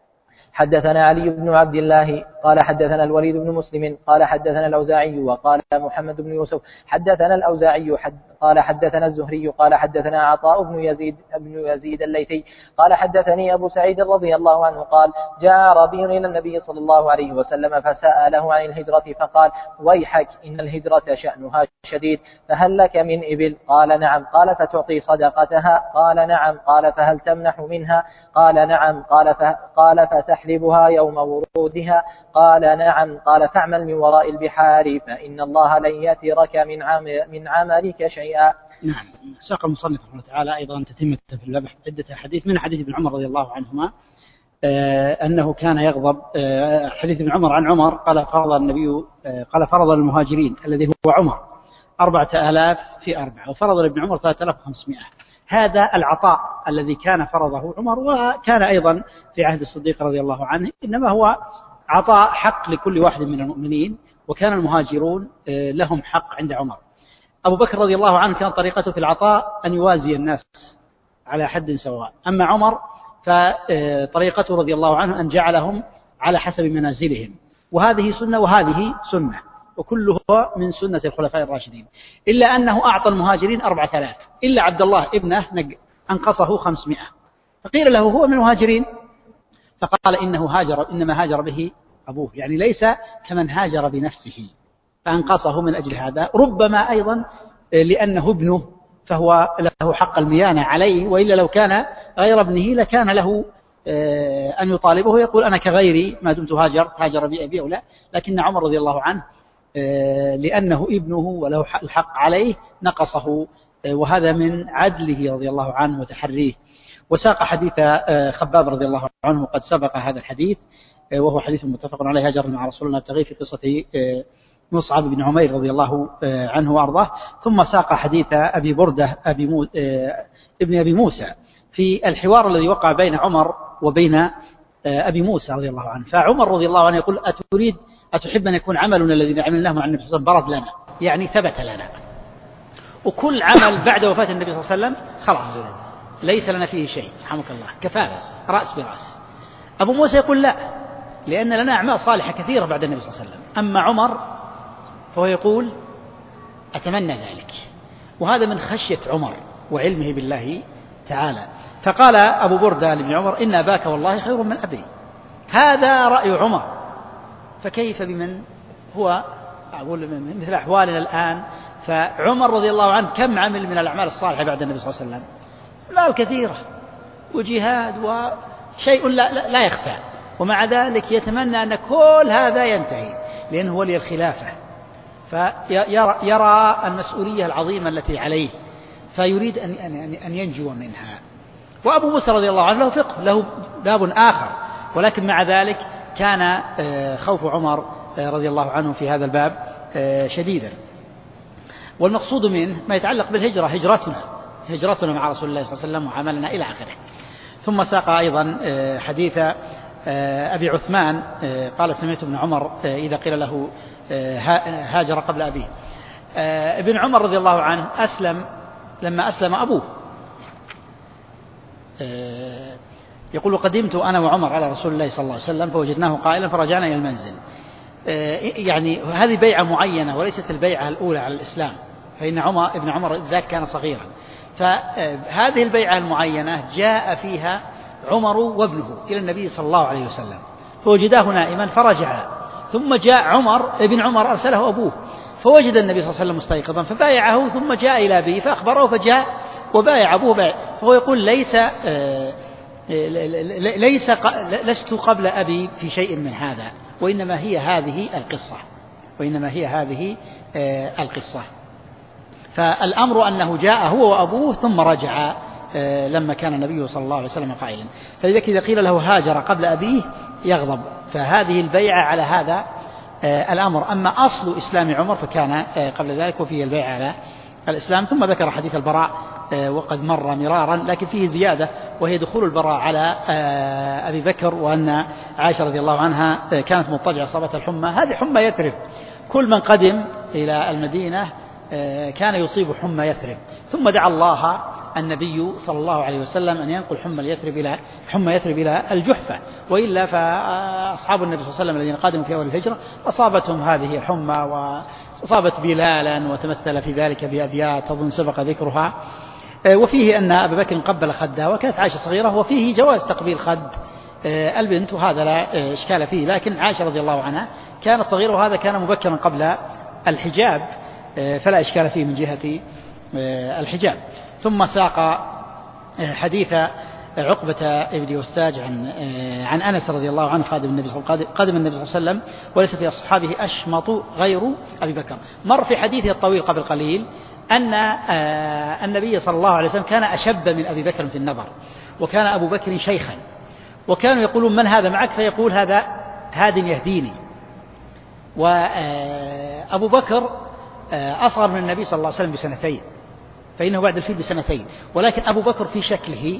حدثنا علي بن عبد الله قال حدثنا الوليد بن مسلم قال حدثنا الأوزاعي وقال محمد بن يوسف حدثنا الأوزاعي قال حدثنا الزهري قال حدثنا عطاء بن يزيد الليثي قال حدثني أبو سعيد رضي الله عنه قال جاء أعرابي إلى النبي صلى الله عليه وسلم فسأله عن الهجرة فقال ويحك إن الهجرة شأنها شديد، فهل لك من إبل؟ قال نعم. قال فتعطي صدقتها؟ قال نعم. قال فهل تمنح منها؟ قال نعم. قال فتحلبها يوم ورودها؟ قال نعم. قال فاعمل من وراء البحار فإن الله لن يترك من عملك شيئا. نعم. ساق المصنف رحمه الله تعالى أيضا تتمة في الباب عدة حديث، من حديث ابن عمر رضي الله عنهما أنه كان يغضب. حديث ابن عمر عن عمر قال فرض المهاجرين الذي هو عمر 4000 في 4 وفرض لابن عمر 3500. هذا العطاء الذي كان فرضه عمر وكان أيضا في عهد الصديق رضي الله عنه، إنما هو عطاء حق لكل واحد من المؤمنين، وكان المهاجرون لهم حق عند عمر. أبو بكر رضي الله عنه كانت طريقته في العطاء أن يوازي الناس على حد سواء، أما عمر فطريقته رضي الله عنه أن جعلهم على حسب منازلهم، وهذه سنة وهذه سنة، وكله من سنة الخلفاء الراشدين، إلا أنه أعطى المهاجرين 4000 إلا عبد الله ابنه أنقصه 500. فقيل له هو من المهاجرين فقال إنما هاجر به أبوه، يعني ليس كمن هاجر بنفسه، فأنقصه من أجل هذا. ربما أيضا لأنه ابنه فهو له حق الميانة عليه، وإلا لو كان غير ابنه لكان له أن يطالبه يقول أنا كغيري ما دمت هاجر بأبي أو لا، لكن عمر رضي الله عنه لأنه ابنه وله الحق عليه نقصه، وهذا من عدله رضي الله عنه وتحريه. وساق حديث خباب رضي الله عنه قد سبق هذا الحديث، وهو حديث متفق عليه، هاجر مع رسول الله ابتغي في قصة مصعب بن عمير رضي الله عنه وأرضاه. ثم ساق حديث أبي بردة ابن أبي موسى في الحوار الذي وقع بين عمر وبين أبي موسى رضي الله عنه. فعمر رضي الله عنه يقول أتحب أن يكون عملنا الذي عملناه مع النبي صلى الله عليه وسلم برد لنا، يعني ثبت لنا، وكل عمل بعد وفاة النبي صلى الله عليه وسلم خلاص ليس لنا فيه شيء رحمك الله، كفانا رأس برأس. أبو موسى يقول لا، لأن لنا أعمال صالحة كثيرة بعد النبي صلى الله عليه وسلم. أما عمر فهو يقول أتمنى ذلك، وهذا من خشية عمر وعلمه بالله تعالى. فقال أبو بردة لابن عمر إن أباك والله خير من أبي. هذا رأي عمر، فكيف بمن هو أقول مثل أحوالنا الآن؟ فعمر رضي الله عنه كم عمل من الأعمال الصالحة بعد النبي صلى الله عليه وسلم؟ أعمال كثيرة وجهاد وشيء لا يخفى، ومع ذلك يتمنى أن كل هذا ينتهي لأنه ولي الخلافة، فيرى المسؤولية العظيمة التي عليه، فيريد أن ينجو منها. وأبو موسى رضي الله عنه له فقه، له باب آخر، ولكن مع ذلك كان خوف عمر رضي الله عنه في هذا الباب شديدا. والمقصود منه ما يتعلق بالهجرة، هجرتنا مع رسول الله صلى الله عليه وسلم وعملنا إلى آخره. ثم ساق أيضا حديث أبي عثمان قال سمعت ابن عمر إذا قيل له هاجر قبل أبيه. ابن عمر رضي الله عنه أسلم لما أسلم أبوه يقول قدمت أنا وعمر على رسول الله صلى الله عليه وسلم فوجدناه قائلا فرجعنا إلى المنزل. يعني هذه بيعة معينة وليست البيعة الأولى على الإسلام، فإن ابن عمر ذاك كان صغيرا، فهذه البيعة المعينة جاء فيها عمر وابنه إلى النبي صلى الله عليه وسلم فوجداه نائما فرجع، ثم جاء ابن عمر أرسله أبوه فوجد النبي صلى الله عليه وسلم مستيقظا فبايعه، ثم جاء إلى أبيه فأخبره فجاء وبايع أبوه فهو يقول لست قبل أبي في شيء من هذا، وإنما هي هذه القصة. فالأمر أنه جاء هو وأبوه ثم رجع لما كان النبي صلى الله عليه وسلم قائلا، فلذلك إذا قيل له هاجر قبل أبيه يغضب، فهذه البيعة على هذا الأمر. أما أصل إسلام عمر فكان قبل ذلك وفيه البيعة على الإسلام. ثم ذكر حديث البراء وقد مر مرارا لكن فيه زيادة، وهي دخول البراء على أبي بكر، وأن عائشة رضي الله عنها كانت مضطجعة أصابتها الحمى. هذه حمى يثرب، كل من قدم إلى المدينة كان يصيب حمى يثرب، ثم دعا الله النبي صلى الله عليه وسلم أن ينقل حمى يثرب إلى الجحفة، وإلا فأصحاب النبي صلى الله عليه وسلم الذين قادموا في أول الهجرة أصابتهم هذه الحمى، وأصابت بلالا وتمثل في ذلك بأبيات أظن سبق ذكرها. وفيه أن أبا بكر قبل خدها وكانت عائشة صغيرة، وفيه جواز تقبيل خد البنت، وهذا لا إشكال فيه، لكن عائشة رضي الله عنها كانت صغيرة وهذا كان مبكرا قبل الحجاب فلا إشكال فيه من جهة الحجاب. ثم ساق حديث عقبة بن وساج عن أنس رضي الله عنه قدم النبي صلى الله عليه وسلم وليس في أصحابه أشمط غير أبي بكر. مر في حديثه الطويل قبل قليل أن النبي صلى الله عليه وسلم كان أشب من أبي بكر في النظر، وكان أبو بكر شيخا، وكانوا يقولون من هذا معك؟ فيقول هذا هاد يهديني. وأبو بكر أصغر من النبي صلى الله عليه وسلم بسنتين، فإنه بعد الفيل بسنتين، ولكن أبو بكر في شكله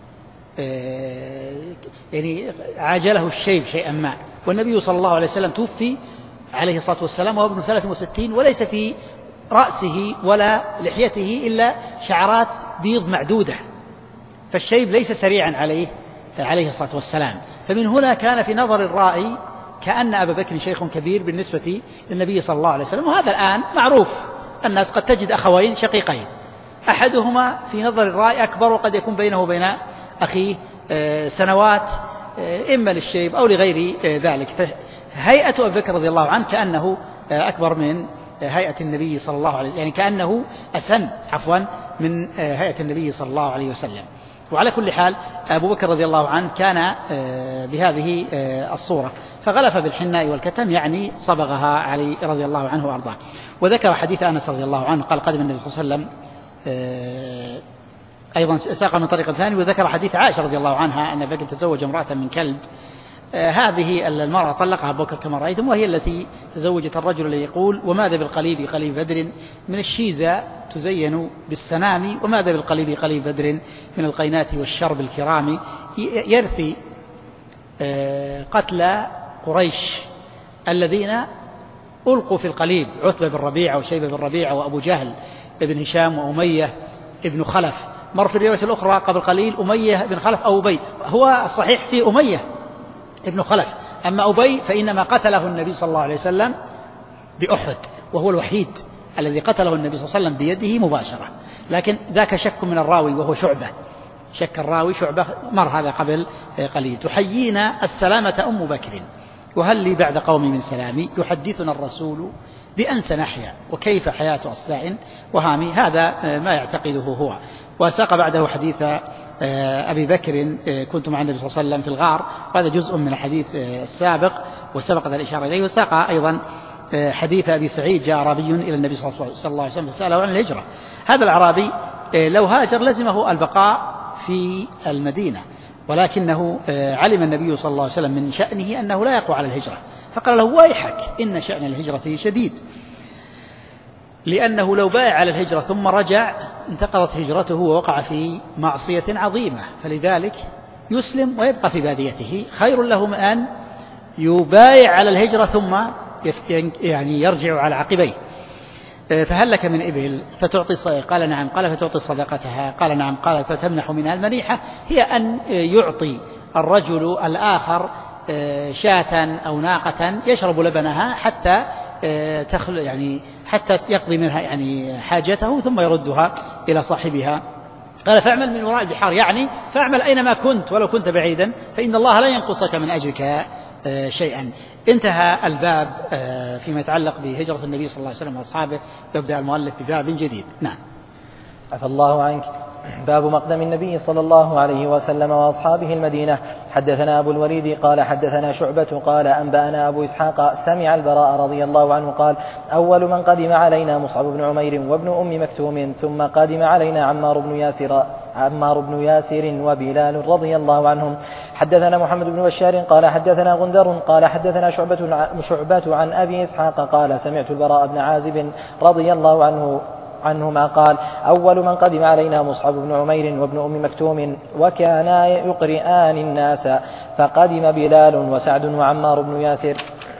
يعني عاجله الشيب شيئا ما، والنبي صلى الله عليه وسلم توفي عليه الصلاة والسلام وهو ابن 63 وليس في رأسه ولا لحيته إلا شعرات بيض معدودة، فالشيب ليس سريعا عليه الصلاة والسلام. فمن هنا كان في نظر الرائي كأن أبا بكر شيخ كبير بالنسبة للنبي صلى الله عليه وسلم. وهذا الآن معروف، الناس قد تجد أخوين شقيقين أحدهما في نظر الرائي أكبر وقد يكون بينه وبين أخيه سنوات إما للشيب أو لغير ذلك، فهيئة أبي بكر رضي الله عنه كأنه أكبر من هيئة النبي صلى الله عليه وسلم، يعني كأنه أسن من هيئة النبي صلى الله عليه وسلم. وعلى كل حال أبو بكر رضي الله عنه كان بهذه الصورة، فغلف بالحناء والكتم يعني صبغها علي رضي الله عنه وأرضاه. وذكر حديث أنس رضي الله عنه قال قدم النبي صلى الله عليه وسلم أيضا ساق من طريق ثاني. وذكر حديث عائشة رضي الله عنها أن بكر تزوج امرأة من كلب، هذه المرأة طلقها أبو بكر كما رأيتم، وهي التي تزوجت الرجل الذي يقول وماذا بالقليب قليب بدر من الشيزة تزين بالسنام، وماذا بالقليب قليب بدر من القينات والشرب الكرام. يرثي قتلى قريش الذين ألقوا في القليب، عتبة بن ربيعة وشيبة بن ربيعة وأبو جهل بن هشام وأمية ابن خلف. مر في الرواية الأخرى قبل قليل أمية بن خلف أو أبي، هو الصحيح في أمية ابن خلف، أما أبي فإنما قتله النبي صلى الله عليه وسلم بأحد، وهو الوحيد الذي قتله النبي صلى الله عليه وسلم بيده مباشرة، لكن ذاك شك من الراوي وهو شعبة، شك الراوي شعبة، مر هذا قبل قليل. تحيينا السلامة أم بكر وهل لي بعد قومي من سلامي، يحدثنا الرسول بأنس نحيا وكيف حياة أصداء وهامي. هذا ما يعتقده هو. وساق بعده حديث أبي بكر كنت مع النبي صلى الله عليه وسلم في الغار، وهذا جزء من الحديث السابق وسبق الإشارة إليه. وساق أيضا حديث أبي سعيد جاء أعرابي إلى النبي صلى الله عليه وسلم فسأله عن الهجرة. هذا الأعرابي لو هاجر لزمه البقاء في المدينة، ولكنه علم النبي صلى الله عليه وسلم من شأنه أنه لا يقوى على الهجرة، فقال له ويحك إن شأن الهجرة شديد، لأنه لو بايع على الهجرة ثم رجع انتقضت هجرته ووقع في معصية عظيمة، فلذلك يسلم ويبقى في باديته خير له من أن يبايع على الهجرة ثم يعني يرجع على عقبيه. فهل لك من إبل فتعطي؟ قال نعم. قال فتعطي صدقتها؟ قال نعم. قال فتمنح منها المنيحة؟ هي أن يعطي الرجل الآخر شاة أو ناقة يشرب لبنها حتى يعني حتى يقضي منها يعني حاجته ثم يردها إلى صاحبها. قال فاعمل من وراء البحار، يعني فاعمل أينما كنت ولو كنت بعيدا فإن الله لا ينقصك من أجرك شيئا. انتهى الباب فيما يتعلق بهجرة النبي صلى الله عليه وسلم وأصحابه. يبدأ المؤلف بباب جديد. نعم. عفى الله عنك. باب مقدم النبي صلى الله عليه وسلم وأصحابه المدينة. حدثنا أبو الوليد قال حدثنا شعبة قال أنبأنا أبو إسحاق سمع البراء رضي الله عنه قال أول من قدم علينا مصعب بن عمير وابن أم مكتوم ثم قدم علينا عمار بن ياسر وبلال رضي الله عنهم. حدثنا محمد بن بشار قال حدثنا غندر قال حدثنا شعبة عن أبي إسحاق قال سمعت البراء بن عازب رضي الله عنهما قال أول من قدم علينا مصعب بن عمير وابن أم مكتوم وكانا يقرئان الناس، فقدم بلال وسعد وعمار بن ياسر،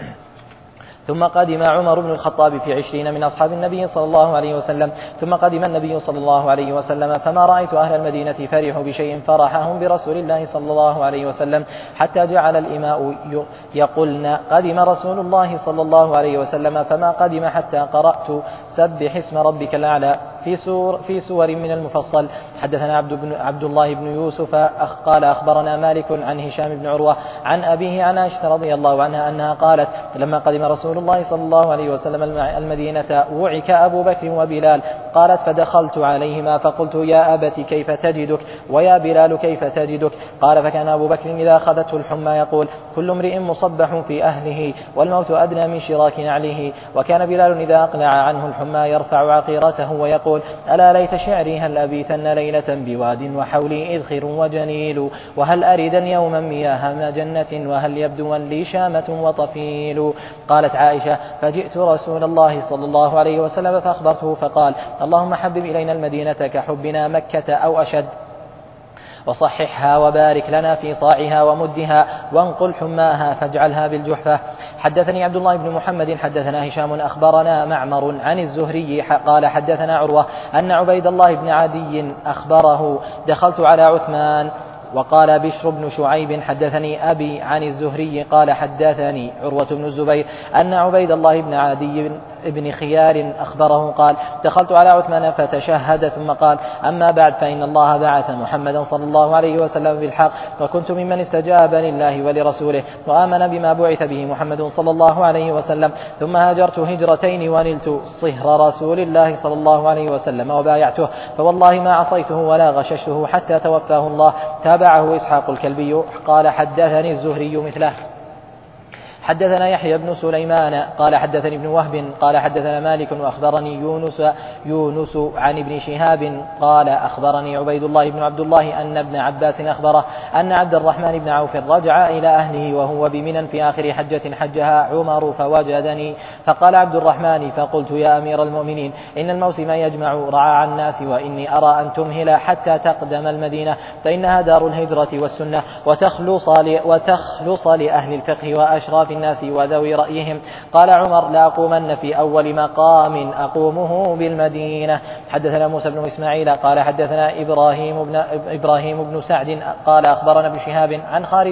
ثم قدم عمر بن الخطاب في 20 من أصحاب النبي صلى الله عليه وسلم، ثم قدم النبي صلى الله عليه وسلم، فما رأيت أهل المدينة فرحوا بشيء فرحهم برسول الله صلى الله عليه وسلم، حتى جعل الإماء يقولن قدم رسول الله صلى الله عليه وسلم، فما قدم حتى قرأت سبح اسم ربك الأعلى في سور من المفصل. حدثنا عبد الله بن يوسف قال أخبرنا مالك عن هشام بن عروة عن أبيه عن عائشة رضي الله عنها أنها قالت لما قدم رسول الله صلى الله عليه وسلم المدينة وعك أبو بكر وبلال، قالت فدخلت عليهما فقلت يا أبت كيف تجدك ويا بلال كيف تجدك؟ قال فكان أبو بكر إذا أخذته الحمى يقول كل امرئ مصبح في أهله والموت أدنى من شراك نعله، وكان بلال إذا أقلع عنه الحمى يرفع عقيرته ويقول ألا ليت شعري هل أبيتن ليلة بواد وحولي إذخر وجنيل، وهل أردا يوما مياه جنة وهل يبدو لي شامة وطفيل. قالت عائشة فجئت رسول الله صلى الله عليه وسلم فأخبرته فقال اللهم حبب إلينا المدينة كحبنا مكة أو أشد، وصححها وبارك لنا في صاعها ومدها وانقل حماها فاجعلها بالجحفة. حدثني عبد الله بن محمد حدثنا هشام أخبرنا معمر عن الزهري قال حدثنا عروة أن عبيد الله بن عدي أخبره دخلت على عثمان. وقال بشر بن شعيب حدثني أبي عن الزهري قال حدثني عروة بن الزبير أن عبيد الله بن عدي ابن خيار أخبره قال دخلت على عثمان فتشهد ثم قال أما بعد فإن الله بعث محمدا صلى الله عليه وسلم بالحق، وكنت ممن استجاب لله ولرسوله وآمن بما بعث به محمد صلى الله عليه وسلم، ثم هاجرت هجرتين ونلت صهر رسول الله صلى الله عليه وسلم وبايعته، فوالله ما عصيته ولا غششته حتى توفاه الله. تابعه إسحاق الكلبي قال حدثني الزهري مثله. حدثنا يحيى بن سليمان قال حدثني ابن وهب قال حدثنا مالك وأخبرني يونس عن ابن شهاب قال أخبرني عبيد الله بن عبد الله أن ابن عباس أخبره أن عبد الرحمن بن عوف رجع إلى أهله وهو بمنى في آخر حجة حجها عمر فوجدني، فقال عبد الرحمن فقلت يا أمير المؤمنين إن الموسم يجمع رعاع الناس وإني أرى أن تمهل حتى تقدم المدينة فإنها دار الهجرة والسنة وتخلص لأهل الفقه وأشراف الناس وذوي رأيهم. قال عمر لا أقومن في أول مقام أقومه بالمدينة. حدثنا موسى بن إسماعيل قال حدثنا إبراهيم بن سعد قال أخبرنا ابن شهاب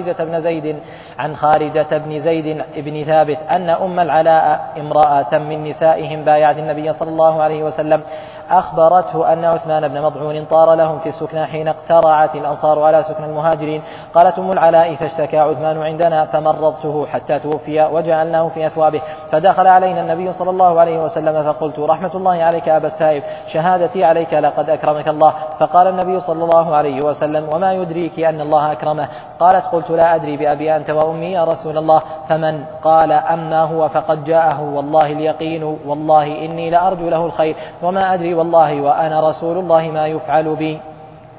عن خارجة بن زيد بن ثابت أن أم العلاء امرأة من نسائهم بايعت النبي صلى الله عليه وسلم أخبرته أن عثمان بن مضعون طار لهم في السكنى حين اقترعت الأنصار على سكن المهاجرين. قالت أم العلاء فاشتكى عثمان عندنا فمرضته حتى توفي وجعلناه في أثوابه، فدخل علينا النبي صلى الله عليه وسلم فقلت رحمة الله عليك أبا السائب شهادتي عليك لقد أكرمك الله. فقال النبي صلى الله عليه وسلم وما يدريك أن الله أكرمه؟ قالت قلت لا أدري بأبي أنت وأمي يا رسول الله، فمن؟ قال أما هو فقد جاءه والله اليقين والله إني لأرجو له الخير وما أدري والله وأنا رسول الله ما يفعل بي.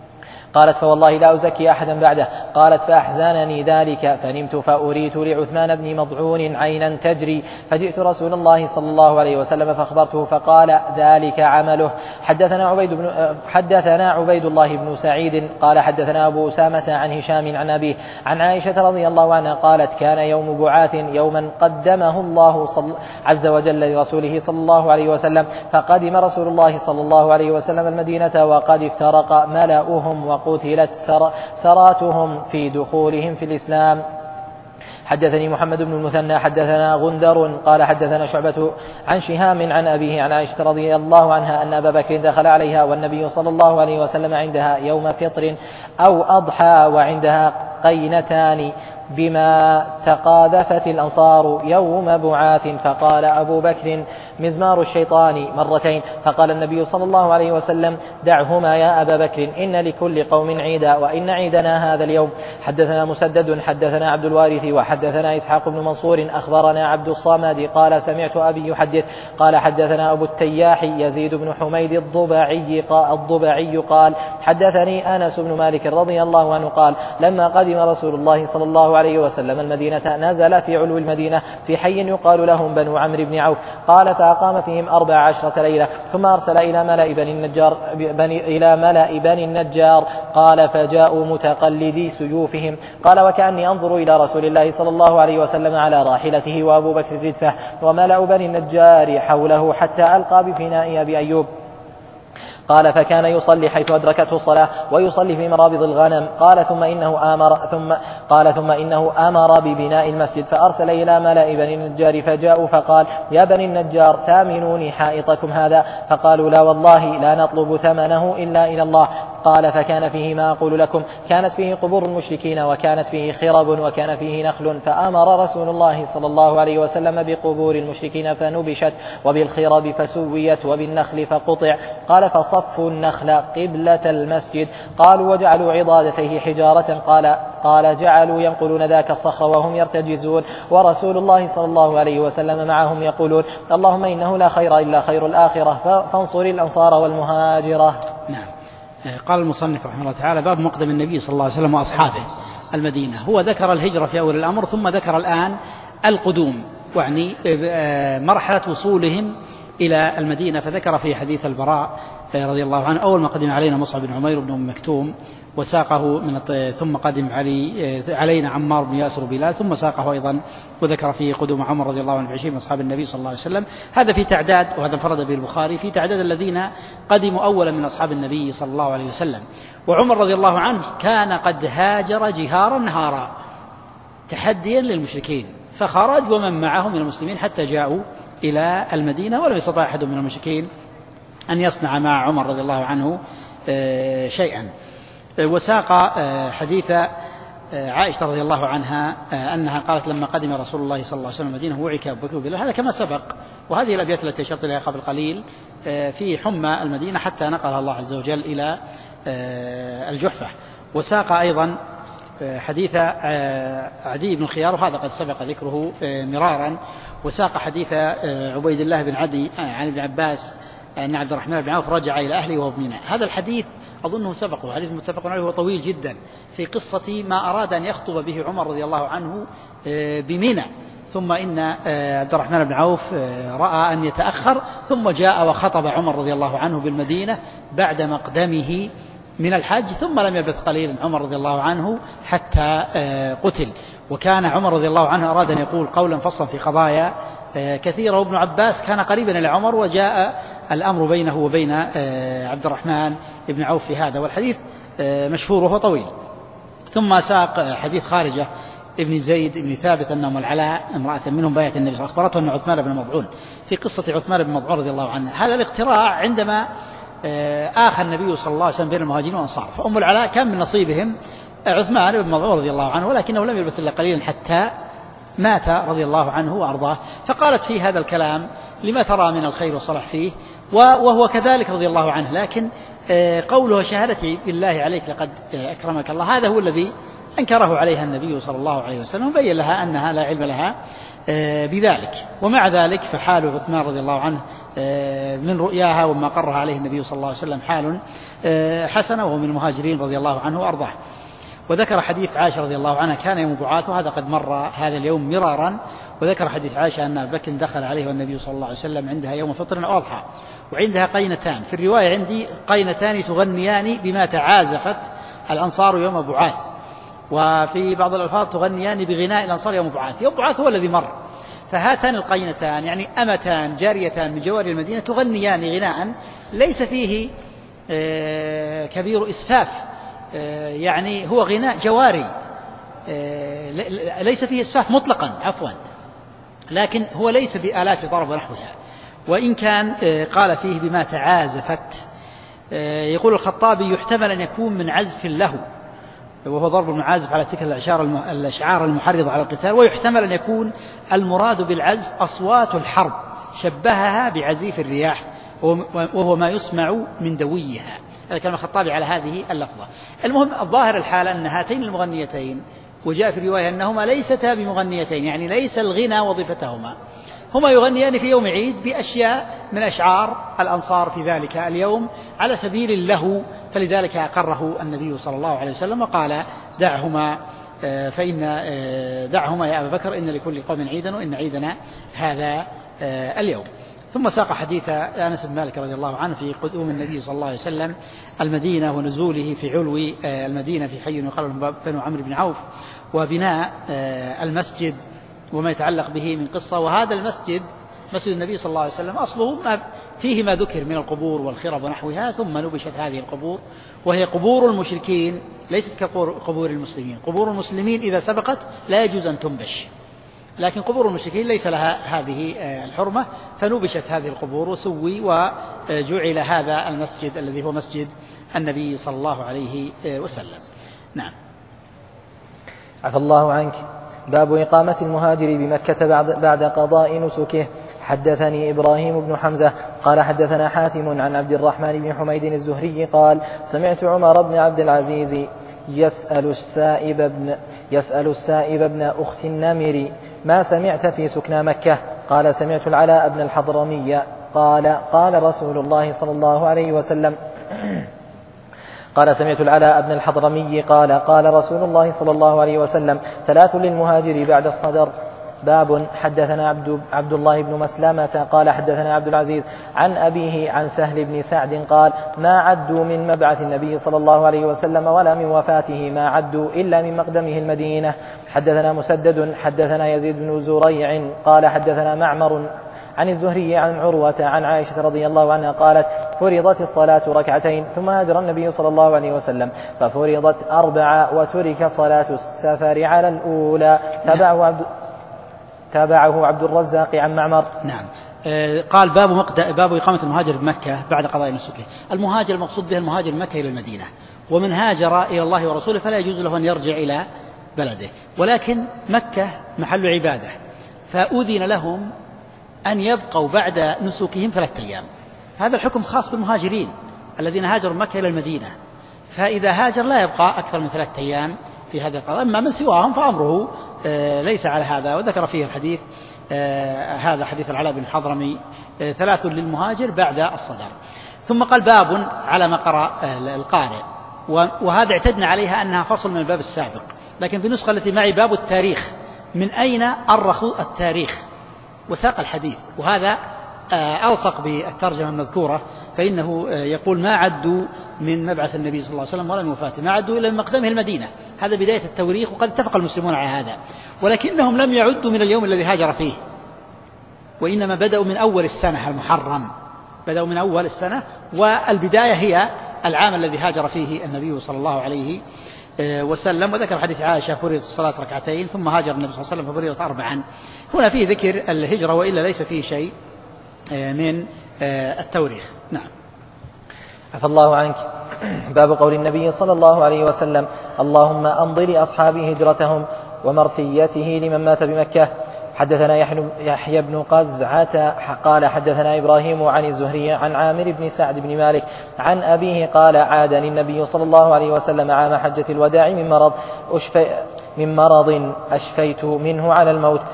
قالت فوالله لا أزكي أحدا بعده. قالت فأحزنني ذلك فنمت فأريت لعثمان بن مضعون عينا تجري فجئت رسول الله صلى الله عليه وسلم فأخبرته فقال ذلك عمله. حدثنا عبيد الله بن سعيد قال حدثنا أبو أسامة عن هشام عن أبيه عن عائشة رضي الله عنها قالت كان يوم بعاث يوما قدمه الله عز وجل لرسوله صلى الله عليه وسلم فقدم رسول الله صلى الله عليه وسلم المدينة وقد افترق ملأهم وقتلت سراتهم في دخولهم في الإسلام. حدثني محمد بن المثنى حدثنا غندر قال حدثنا شعبة عن شهام عن أبيه عن عائشة رضي الله عنها أن أبا بكر دخل عليها والنبي صلى الله عليه وسلم عندها يوم فطر أو أضحى وعندها قينتان بما تقاذفت الأنصار يوم بعاث فقال أبو بكر مزمار الشيطان مرتين فقال النبي صلى الله عليه وسلم دعهما يا أبا بكر إن لكل قوم عيدا وإن عيدنا هذا اليوم. حدثنا مسدد حدثنا عبد الوارث وحدثنا إسحاق بن منصور أخبرنا عبد الصمد قال سمعت أبي يحدث قال حدثنا أبو التياح يزيد بن حميد الضبعي قال حدثني أنس بن مالك رضي الله عنه قال لما قدم رسول الله صلى الله عليه وسلم المدينة نزل في علو المدينة في حي يقال لهم بنو عمرو بن عوف قال فأقام فيهم 14 ليلة ثم أرسل إلى ملأ بني النجار قال فجاءوا متقلدي سيوفهم قال وكأني أنظر إلى رسول الله صلى الله عليه وسلم على راحلته وأبو بكر ردفه وملأ بني النجار حوله حتى ألقى بفناء أبي أيوب. قال فكان يصلي حيث أدركته الصلاة ويصلي في مرابض الغنم قال ثم إنه أمر ببناء المسجد فأرسل إلى ملأ بني النجار فجاءوا فقال يا بني النجار تامنوني حائطكم هذا فقالوا لا والله لا نطلب ثمنه إلا إلى الله. قال فكان فيه ما أقول لكم كانت فيه قبور المشركين وكانت فيه خرب وكان فيه نخل فأمر رسول الله صلى الله عليه وسلم بقبور المشركين فنبشت وبالخرب فسويت وبالنخل فقطع. قال فصفوا النخل قبلة المسجد قالوا وجعلوا عضادتيه حجارة قال جعلوا ينقلون ذاك الصخر وهم يرتجزون ورسول الله صلى الله عليه وسلم معهم يقولون اللهم إنه لا خير إلا خير الآخرة فانصر الأنصار والمهاجرة. نعم. قال المصنف رحمه الله تعالى باب مقدم النبي صلى الله عليه وسلم وأصحابه المدينة. هو ذكر الهجرة في أول الأمر ثم ذكر الآن القدوم يعني مرحلة وصولهم إلى المدينة فذكر في حديث البراء رضي الله عنه أول ما قدم علينا مصعب بن عمير بن أم مكتوم وساقه ثم قدم علينا عمار بن ياسر بلال ثم ساقه أيضا وذكر فيه قدوم عمر رضي الله عنه 20 من أصحاب النبي صلى الله عليه وسلم. هذا في تعداد وهذا انفرد به البخاري في تعداد الذين قدموا أولا من أصحاب النبي صلى الله عليه وسلم. وعمر رضي الله عنه كان قد هاجر جهارا نهارا تحديا للمشركين فخرج ومن معه من المسلمين حتى جاءوا إلى المدينة ولم يستطع أحد من المشركين أن يصنع مع عمر رضي الله عنه شيئا. وساق حديث عائشة رضي الله عنها أنها قالت لما قدم رسول الله صلى الله عليه وسلم المدينة وعك أبو بكر بلال هذا كما سبق وهذه الأبيات التي أشرت إليها قبل قليل في حمى المدينة حتى نقلها الله عز وجل إلى الجحفة. وساق أيضا حديث عدي بن الخيار وهذا قد سبق ذكره مرارا. وساق حديث عبيد الله بن عدي عن ابن عباس أن عبد الرحمن بن عوف رجع إلى أهله وهو بمنى. هذا الحديث أظنه سبق وحديث متفق عليه وطويل جدا في قصة ما أراد أن يخطب به عمر رضي الله عنه بمنى ثم إن عبد الرحمن بن عوف رأى أن يتأخر ثم جاء وخطب عمر رضي الله عنه بالمدينة بعد مقدمه من الحج ثم لم يلبث قليلا عمر رضي الله عنه حتى قتل. وكان عمر رضي الله عنه أراد أن يقول قولا فصلا في قضايا كثيرة وابن عباس كان قريبا إلى عمر وجاء الأمر بينه وبين عبد الرحمن بن عوف في هذا والحديث مشهور وهو طويل. ثم ساق حديث خارجة ابن زيد ابن ثابت أنهم العلاء امرأة منهم بايعت النبي صلى الله عليه وسلم أخبرته أن عثمان بن مضعون في قصة عثمان بن مضعون رضي الله عنه. هذا الاقتراع عندما آخى النبي صلى الله عليه وسلم بين المهاجرين والأنصار فأم العلاء كان من نصيبهم عثمان بن مضعون رضي الله عنه ولكنه لم يلبث إلا قليلا حتى مات رضي الله عنه وأرضاه. فقالت في هذا الكلام لما ترى من الخير والصلاح فيه وهو كذلك رضي الله عنه لكن قوله شهادتي بالله عليك لقد أكرمك الله هذا هو الذي أنكره عليها النبي صلى الله عليه وسلم وبين لها أنها لا علم لها بذلك. ومع ذلك فحال عثمان رضي الله عنه من رؤياها وما قرها عليه النبي صلى الله عليه وسلم حال حسنة، وهو من المهاجرين رضي الله عنه وأرضاه. وذكر حديث عائشة رضي الله عنها كان يوم بعاث، وهذا قد مر هذا اليوم مرارا. وذكر حديث عائشة أن أبا بكر دخل عليه والنبي صلى الله عليه وسلم عندها يوم فطر أو أضحى، وعندها قينتان، في الرواية عندي قينتان تغنيان بما تعازفت الأنصار يوم بعاث، وفي بعض الألفاظ تغنيان بغناء الأنصار يوم بعاث. يوم بعاث هو الذي مر. فهاتان القينتان يعني أمتان جاريتان من جواري المدينة تغنيان غناء ليس فيه كبير إسفاف، يعني هو غناء جواري ليس فيه إسفاف مطلقا عفوا، لكن هو ليس بآلات ضرب ونحوها. وإن كان قال فيه بما تعازفت، يقول الخطابي يحتمل أن يكون من عزف له، وهو ضرب المعازف على تلك الأشعار المحرضة على القتال، ويحتمل أن يكون المراد بالعزف أصوات الحرب شبهها بعزيف الرياح، وهو ما يسمع من دويها. هذا كلام الخطابي على هذه اللفظة. المهم الظاهر الحال أن هاتين المغنيتين، وجاء في الرواية أنهما ليستا بمغنيتين، يعني ليس الغنى وظيفتهما، هما يغنيان في يوم عيد بأشياء من أشعار الأنصار في ذلك اليوم على سبيل اللهو، فلذلك أقره النبي صلى الله عليه وسلم وقال دعهما دعهما يا أبا بكر، إن لكل قوم عيدا وإن عيدنا هذا اليوم. ثم ساق حديث أنس بن مالك رضي الله عنه في قدوم النبي صلى الله عليه وسلم المدينة ونزوله في علو المدينة في حي يقال بنو عمرو بن عوف، وبناء المسجد وما يتعلق به من قصة. وهذا المسجد مسجد النبي صلى الله عليه وسلم أصله فيه ما ذكر من القبور والخرب ونحوها، ثم نبشت هذه القبور، وهي قبور المشركين ليست كقبور المسلمين. قبور المسلمين إذا سبقت لا يجوز أن تنبش، لكن قبور المشركين ليس لها هذه الحرمة، فنبشت هذه القبور وسوي وجعل هذا المسجد الذي هو مسجد النبي صلى الله عليه وسلم. نعم. عفى الله عنك. باب إقامة المهاجر بمكة بعد قضاء نسكه. حدثني إبراهيم بن حمزة قال حدثنا حاتم عن عبد الرحمن بن حميد الزهري قال سمعت عمر بن عبد العزيز يسأل السائب بن أخت النمر ما سمعت في سكنى مكة؟ قال سمعت العلاء بن الحضرمي قال رسول الله صلى الله عليه وسلم قال سمعت العلاء بن الحضرمي قال رسول الله صلى الله عليه وسلم 3 للمهاجر بعد الصدر. باب. حدثنا عبد الله بن مسلمة قال حدثنا عبد العزيز عن أبيه عن سهل بن سعد قال ما عدوا من مبعث النبي صلى الله عليه وسلم ولا من وفاته ما عدوا إلا من مقدمه المدينة. حدثنا مسدد حدثنا يزيد بن زريع قال حدثنا معمر عن الزهري عن عروة عن عائشة رضي الله عنها قالت فرضت الصلاة 2 ثم هاجر النبي صلى الله عليه وسلم ففرضت 4 وترك صلاة السفر على الأولى. تابعه عبد الرزاق عن معمر. نعم. قال باب إقامة المهاجر بمكة بعد قضاء نسكه. المهاجر المقصود به المهاجر من مكة إلى المدينة، ومن هاجر إلى الله ورسوله فلا يجوز له أن يرجع إلى بلده، ولكن مكة محل عبادة، فأذن لهم أن يبقوا بعد نسكهم 3 أيام. هذا الحكم خاص بالمهاجرين الذين هاجروا من مكة إلى المدينة، فإذا هاجر لا يبقى أكثر من 3 أيام في هذا القضاء. أما من سواهم فأمره ليس على هذا. وذكر فيه الحديث هذا حديث العلاء بن الحضرمي 3 للمهاجر بعد الصدر. ثم قال باب على ما قرأ القارئ، وهذا اعتدنا عليها أنها فصل من الباب السابق، لكن في النسخة التي معي باب التاريخ، من أين أرخوا التاريخ، وساق الحديث، وهذا ألصق بالترجمة المذكورة، فإنه يقول ما عدوا من مبعث النبي صلى الله عليه وسلم ولا من وفاته، ما عدوا إلا من مقدمه المدينة. هذا بداية التوريخ، وقد اتفق المسلمون على هذا، ولكنهم لم يعدوا من اليوم الذي هاجر فيه، وإنما بدأوا من أول السنة المحرم، بدأوا من أول السنة، والبداية هي العام الذي هاجر فيه النبي صلى الله عليه وسلم. وذكر حديث عائشة فرضت الصلاة 2 ثم هاجر النبي صلى الله عليه وسلم ففرضت 4. هنا فيه ذكر الهجرة، وإلا ليس فيه شيء من التوريخ. نعم. عفى الله عنك. باب قول النبي صلى الله عليه وسلم اللهم أمضي لأصحابي هجرتهم ومرثيته لمن مات بمكة. حدثنا يحيى بن قزعة قال حدثنا إبراهيم عن الزهري عن عامر بن سعد بن مالك عن أبيه قال عادني النبي صلى الله عليه وسلم عام حجة الوداع من مرض أشفيت منه على الموت،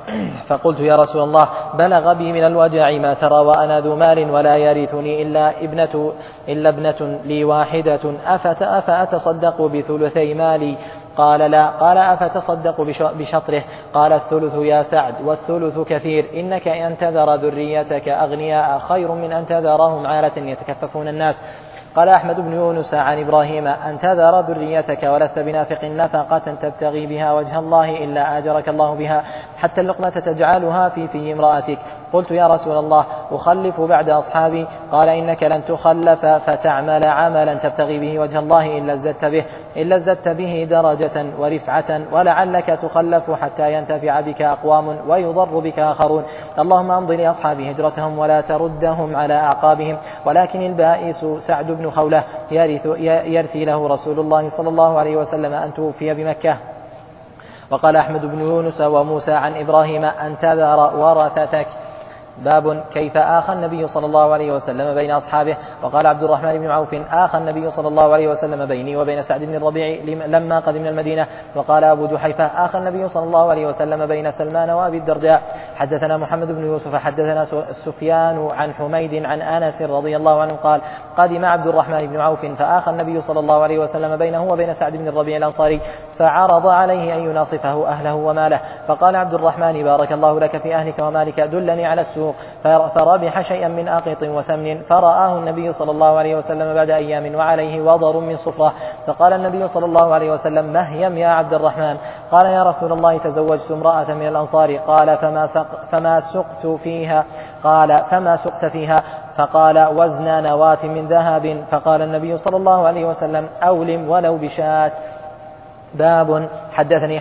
فقلت يا رسول الله بلغ بي من الوجع ما ترى وأنا ذو مال ولا يرثني إلا ابنة لي واحدة أفأتصدق بثلثي مالي؟ قال لا. قال أفتصدق بشطره؟ قال الثلث يا سعد والثلث كثير، إنك أن تذر ذريتك أغنياء خير من أن تذرهم عالة يتكففون الناس. قال أحمد بن يونس عن إبراهيم أن تذر ذريتك ولست بنافق نفقة تبتغي بها وجه الله إلا آجرك الله بها حتى اللقمة تجعلها في امرأتك. قلت يا رسول الله أخلف بعد أصحابي؟ قال إنك لن تخلف فتعمل عملا تبتغي به وجه الله إلا ازددت به درجة ورفعة، ولعلك تخلف حتى ينتفع بك أقوام ويضر بك آخرون. اللهم أمض لأصحابي هجرتهم ولا تردهم على أعقابهم. ولكن البائس سعد بن خولة يرثي له رسول الله صلى الله عليه وسلم أن توفي بمكة. وقال أحمد بن يونس وموسى عن إبراهيم أن تذر ورثتك. باب كيف آخى النبي صلى الله عليه وسلم بين أصحابه. وقال عبد الرحمن بن عوف آخى النبي صلى الله عليه وسلم بيني وبين سعد بن الربيع لما قدمنا المدينة. وقال أبو جحيفة آخى النبي صلى الله عليه وسلم بين سلمان وأبي الدرداء. حدثنا محمد بن يوسف حدثنا سفيان عن حميد عن أنس رضي الله عنه قال قدم عبد الرحمن بن عوف فآخى النبي صلى الله عليه وسلم بينه وبين سعد بن الربيع الأنصاري فعرض عليه أن يناصفه أهله وماله. فقال عبد الرحمن بارك الله لك في أهلك ومالك دلني على السوق. فربح شيئا من أقط وسمن فرآه النبي صلى الله عليه وسلم بعد أيام وعليه وضر من صفرة. فقال النبي صلى الله عليه وسلم مهيم يا عبد الرحمن؟ قال يا رسول الله تزوجت امرأة من الأنصار. قال فما سقت فيها؟ قال فما سقت فيها؟ فقال وزن نواة من ذهب. فقال النبي صلى الله عليه وسلم أولم ولو بشاة. باب حدثني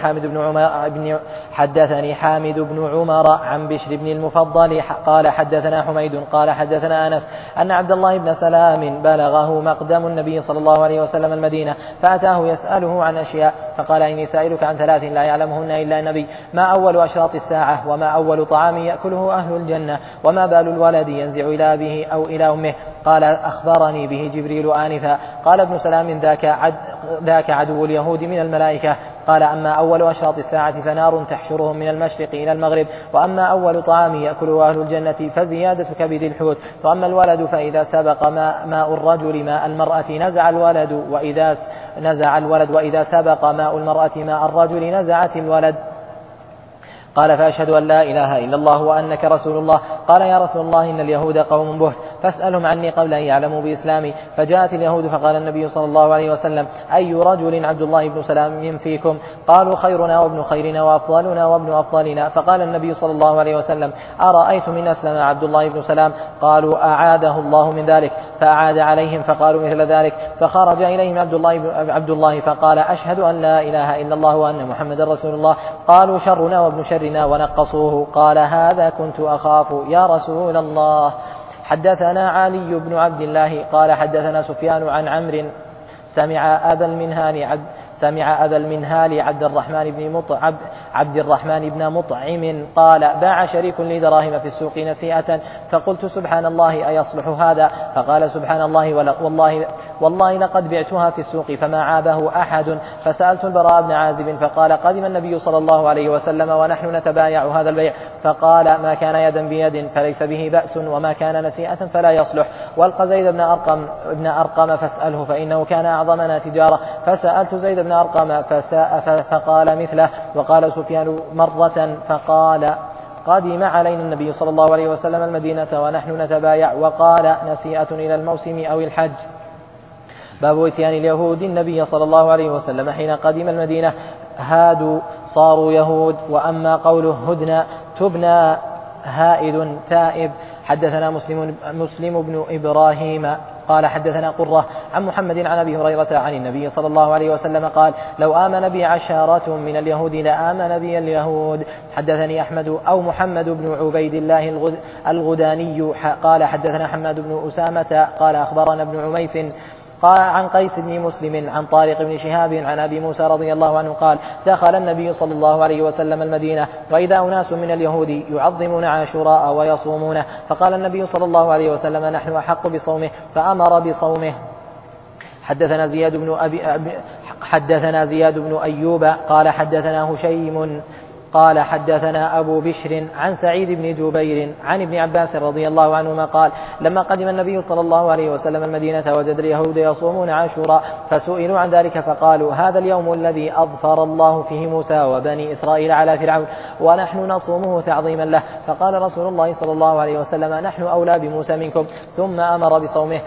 حامد بن عمر عن بشر بن المفضل قال حدثنا حميد قال حدثنا أنس أن عبد الله بن سلام بلغه مقدم النبي صلى الله عليه وسلم المدينة فأتاه يسأله عن أشياء فقال إني سائلك عن 3 لا يعلمهن إلا النبي: ما أول أشراط الساعة؟ وما أول طعام يأكله أهل الجنة؟ وما بال الولد ينزع إلى أبيه أو إلى أمه؟ قال أخبرني به جبريل آنفا. قال ابن سلام ذاك عدو اليهود من الملائكة. قال أما أول أشراط الساعة فنار تحشرهم من المشرق إلى المغرب. وأما أول طعام يأكله أهل الجنة فزيادة كبد الحوت. وأما الولد فإذا سبق ماء الرجل ماء المرأة نزع الولد وإذا سبق ماء المرأة ماء الرجل نزعت الولد. قال فأشهد أن لا إله إلا الله وأنك رسول الله. قال يا رسول الله إن اليهود قوم بهت فاسألهم عني قبل أن يعلموا بإسلامي. فجاءت اليهود فقال النبي صلى الله عليه وسلم أي رجل عبد الله بن سلام فيكم؟ قالوا خيرنا وابن خيرنا وأفضلنا وابن أفضلنا. فقال النبي صلى الله عليه وسلم أرأيتم من أسلم عبد الله بن سلام؟ قالوا أعاده الله من ذلك. فأعاد عليهم فقالوا مثل ذلك. فخرج إليهم عبد الله فقال أشهد أن لا إله إلا الله وأن محمد رسول الله. قالوا شرنا وابن شرنا ونقصوه. قال هذا كنت أخاف يا رسول الله. حدثنا علي بن عبد الله قال حدثنا سفيان عن عمرو سمع أبا المنهال عبد الرحمن بن مطعم قال باع شريك لي دراهم في السوق نسيئة فقلت سبحان الله أيصلح هذا؟ فقال سبحان الله والله لقد بعتها في السوق فما عابه أحد. فسألت البراء بن عازب فقال قدم النبي صلى الله عليه وسلم ونحن نتبايع هذا البيع فقال ما كان يدا بيد فليس به بأس وما كان نسيئة فلا يصلح. والق زيد بن أرقم فاسأله فإنه كان أعظمنا تجارة. فسألت زيد بن أرقم فقال مثله. وقال سفيان مرة فقال قدم علينا النبي صلى الله عليه وسلم المدينة ونحن نتبايع وقال نسيئة إلى الموسم أو الحج. باب إتيان اليهود النبي صلى الله عليه وسلم حين قدم المدينة هادوا صاروا يهود. وأما قوله هدنا تبنى هائد تائب. حدثنا مسلم بن إبراهيم قال حدثنا قرة عن محمد عن أبي هريرة عن النبي صلى الله عليه وسلم قال لو آمن بي 10 من اليهود لآمن بي اليهود. حدثني أحمد أو محمد بن عبيد الله الغداني قال حدثنا حماد بن أسامة قال أخبرنا ابن عميس قال عن قيس بن مسلم عن طارق بن شهاب عن أبي موسى رضي الله عنه قال دخل النبي صلى الله عليه وسلم المدينة وإذا أناس من اليهود يعظمون عاشوراء ويصومونه. فقال النبي صلى الله عليه وسلم نحن أحق بصومه فأمر بصومه. حدثنا زياد بن أيوب قال حدثنا هشيم قال حدثنا أبو بشر عن سعيد بن جبير عن ابن عباس رضي الله عنهما قال لما قدم النبي صلى الله عليه وسلم المدينة وجد اليهود يصومون عاشوراء فسئلوا عن ذلك فقالوا هذا اليوم الذي أظفر الله فيه موسى وبني إسرائيل على فرعون ونحن نصومه تعظيما له. فقال رسول الله صلى الله عليه وسلم نحن أولى بموسى منكم، ثم أمر بصومه.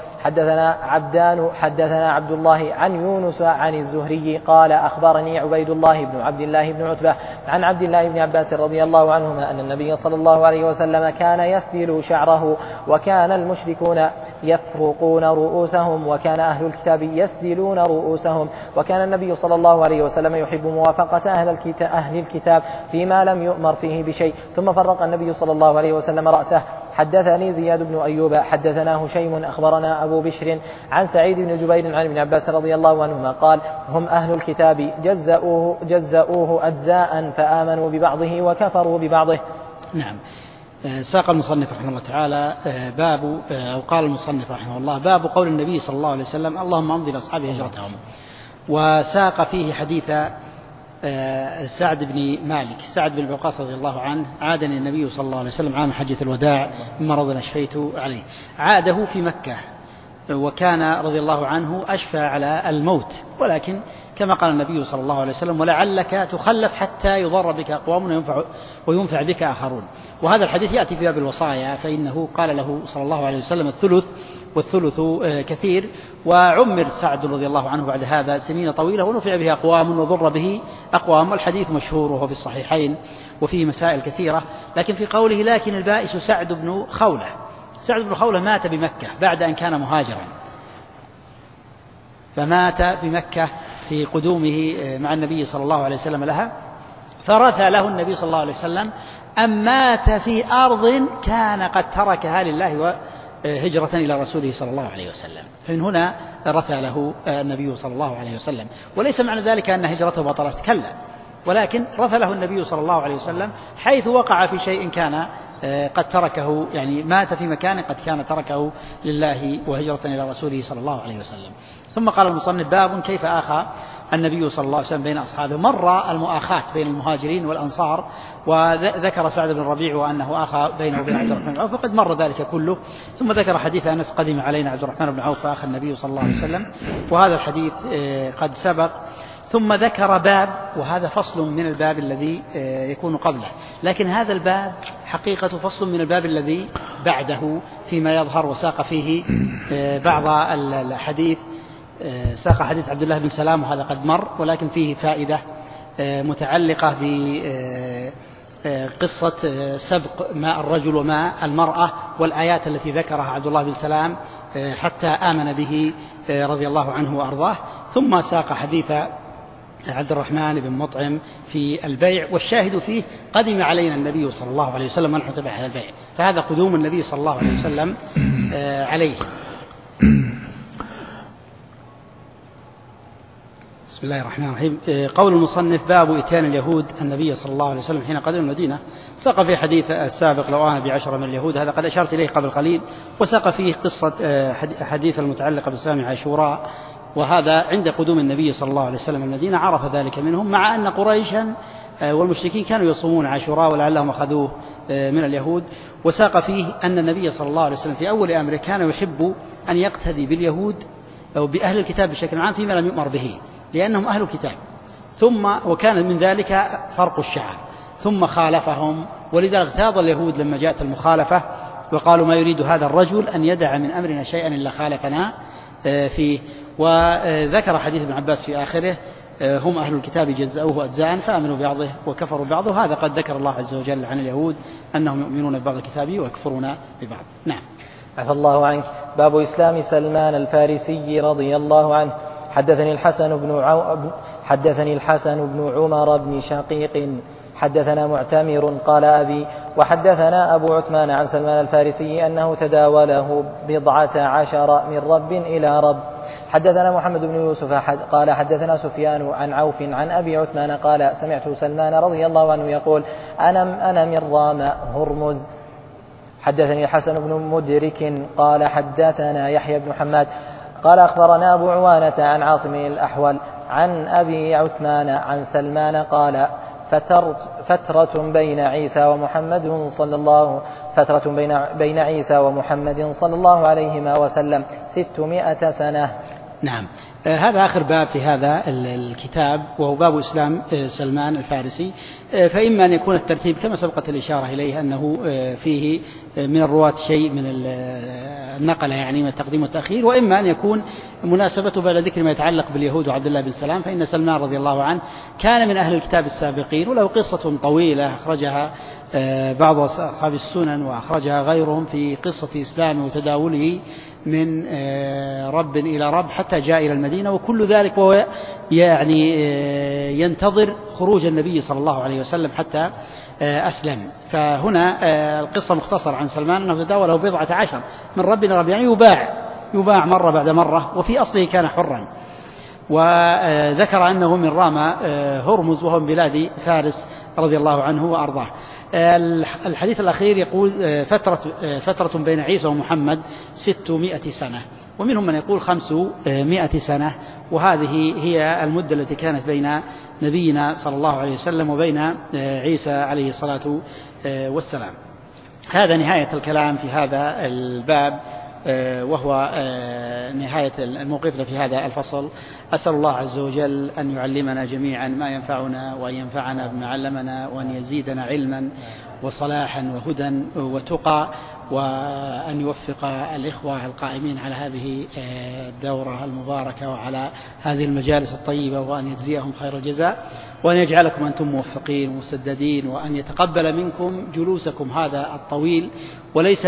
حدثنا عبد الله عن يونس عن الزهري قال أخبرني عبيد الله بن عبد الله بن عتبة عن عبد الله بن عباس رضي الله عنهما أن النبي صلى الله عليه وسلم كان يسدل شعره وكان المشركون يفرقون رؤوسهم وكان أهل الكتاب يسدلون رؤوسهم، وكان النبي صلى الله عليه وسلم يحب موافقة أهل الكتاب فيما لم يؤمر فيه بشيء. ثم فرق النبي صلى الله عليه وسلم رأسه. حدثني زياد بن أيوب حدثنا هشيم أخبرنا أبو بشر عن سعيد بن جبير عن ابن عباس رضي الله عنهما قال هم أهل الكتاب جزأوه أجزاء فآمنوا ببعضه وكفروا ببعضه. نعم. ساق المصنف رحمه الله تعالى باب أو قال المصنف رحمه الله باب قول النبي صلى الله عليه وسلم اللهم امضي لأصحابه هجرتهم، وساق فيه حديث سعد بن مالك. سعد بن وقاص رضي الله عنه عادني النبي صلى الله عليه وسلم عام حجة الوداع من مرض أشفيت عليه، عاده في مكة وكان رضي الله عنه أشفى على الموت، ولكن كما قال النبي صلى الله عليه وسلم ولعلك تخلف حتى يضر بك أقوام وينفع بك آخرون. وهذا الحديث يأتي في باب الوصايا، فإنه قال له صلى الله عليه وسلم الثلث والثلث كثير، وعمر سعد رضي الله عنه بعد هذا سنين طويلة ونفع به أقوام وضر به أقوام، والحديث مشهور وهو في الصحيحين وفيه مسائل كثيرة. لكن في قوله لكن البائس سعد بن خولة، سعد بن خولة مات بمكة بعد أن كان مهاجرا، فمات بمكة في قدومه مع النبي صلى الله عليه وسلم لها، فرثى له النبي صلى الله عليه وسلم أم مات في أرض كان قد تركها لله هجرة إلى رسوله صلى الله عليه وسلم، فمن هنا رثى له النبي صلى الله عليه وسلم. وليس معنى ذلك أن هجرته بطلت، كلا، ولكن رثى له النبي صلى الله عليه وسلم حيث وقع في شيء كان قد تركه، يعني مات في مكان قد كان تركه لله وهجرة إلى رسوله صلى الله عليه وسلم. ثم قال المصنف باب كيف آخى النبي صلى الله عليه وسلم بين أصحابه. مر المؤاخاة بين المهاجرين والأنصار، وذكر سعد بن الربيع وأنه آخى بينه وبين عبد الرحمن بن عوف، فقد مر ذلك كله. ثم ذكر حديث أنس قدم علينا عبد الرحمن بن عوف فآخى النبي صلى الله عليه وسلم، وهذا الحديث قد سبق. ثم ذكر باب، وهذا فصل من الباب الذي يكون قبله، لكن هذا الباب حقيقة فصل من الباب الذي بعده فيما يظهر. وساق فيه بعض الحديث، ساق حديث عبد الله بن سلام وهذا قد مر، ولكن فيه فائدة متعلقة بقصة سبق ماء الرجل وماء المرأة والآيات التي ذكرها عبد الله بن سلام حتى آمن به رضي الله عنه وأرضاه. ثم ساق حديث عبد الرحمن بن مطعم في البيع، والشاهد فيه قدم علينا النبي صلى الله عليه وسلم ونحن تبع هذا البيع، فهذا قدوم النبي صلى الله عليه وسلم عليه. بسم الله الرحمن الرحيم. قول المصنف باب إتيان اليهود النبي صلى الله عليه وسلم حين قدم المدينة. ساق في حديث السابق لو آمن ب10 من اليهود، هذا قد أشرت إليه قبل قليل. وساق فيه قصة حديث المتعلقة بصيام عاشوراء، وهذا عند قدوم النبي صلى الله عليه وسلم المدينة عرف ذلك منهم، مع أن قريشا والمشركين كانوا يصومون عاشوراء ولعلهم أخذوه من اليهود. وساق فيه أن النبي صلى الله عليه وسلم في أول أمره كان يحب أن يقتدي باليهود أو بأهل الكتاب بشكل عام فيما لم يؤمر به، لأنهم أهل الكتاب. وكان من ذلك فرق الشعر، ثم خالفهم، ولذا اغتاظ اليهود لما جاءت المخالفة وقالوا ما يريد هذا الرجل أن يدع من أمرنا شيئا إلا خالفنا فيه. وذكر حديث ابن عباس في آخره هم أهل الكتاب جزأوه أجزاء فآمنوا ببعضه وكفروا ببعضه. هذا قد ذكر الله عز وجل عن اليهود أنهم يؤمنون ببعض الكتاب ويكفرون ببعض. نعم. عفى الله عنك. باب إسلام سلمان الفارسي رضي الله عنه. حدثني الحسن بن عمر بن شقيق حدثنا معتمر قال أبي وحدثنا أبو عثمان عن سلمان الفارسي أنه تداوله 14 من رب إلى رب. حدثنا محمد بن يوسف قال حدثنا سفيان عن عوف عن أبي عثمان قال سمعت سلمان رضي الله عنه يقول أنا من رام هرمز. حدثني الحسن بن مدرك قال حدثنا يحيى بن حماد قال أخبرنا أبو عوانة عن عاصم الأحول عن أبي عثمان عن سلمان قال فترة بين عيسى ومحمد صلى الله عليهما وسلم 600 سنة. نعم. هذا آخر باب في هذا الكتاب، وهو باب إسلام سلمان الفارسي. فإما أن يكون الترتيب كما سبقت الإشارة إليه، أنه فيه من الرواة شيء من النقل يعني من التقديم والتأخير، وإما أن يكون مناسبته بعد ذكر ما يتعلق باليهود وعبد الله بن سلام، فإن سلمان رضي الله عنه كان من أهل الكتاب السابقين، وله قصة طويلة أخرجها بعض أصحاب السنن وأخرجها غيرهم في قصة إسلامه وتداوله من رب إلى رب حتى جاء إلى المدينة، وكل ذلك وهو يعني ينتظر خروج النبي صلى الله عليه وسلم حتى أسلم. فهنا القصة مختصرة عن سلمان أنه تداوله 14 من رب إلى رب، يعني يباع مرة بعد مرة، وفي أصله كان حرا. وذكر أنه من رام هرمز وهو من بلاد فارس رضي الله عنه وأرضاه. الحديث الأخير يقول فترة بين عيسى ومحمد 600 سنة، ومنهم من يقول 500 سنة، وهذه هي المدة التي كانت بين نبينا صلى الله عليه وسلم وبين عيسى عليه الصلاة والسلام. هذا نهاية الكلام في هذا الباب، وهو نهاية الموقف في هذا الفصل. أسأل الله عز وجل أن يعلمنا جميعا ما ينفعنا، وأن ينفعنا بما علمنا، وأن يزيدنا علما وصلاحا وهدى وتقى، وأن يوفق الإخوة القائمين على هذه الدورة المباركة وعلى هذه المجالس الطيبة، وأن يجزيهم خير الجزاء، وأن يجعلكم أنتم موفقين ومسددين، وأن يتقبل منكم جلوسكم هذا الطويل، وليس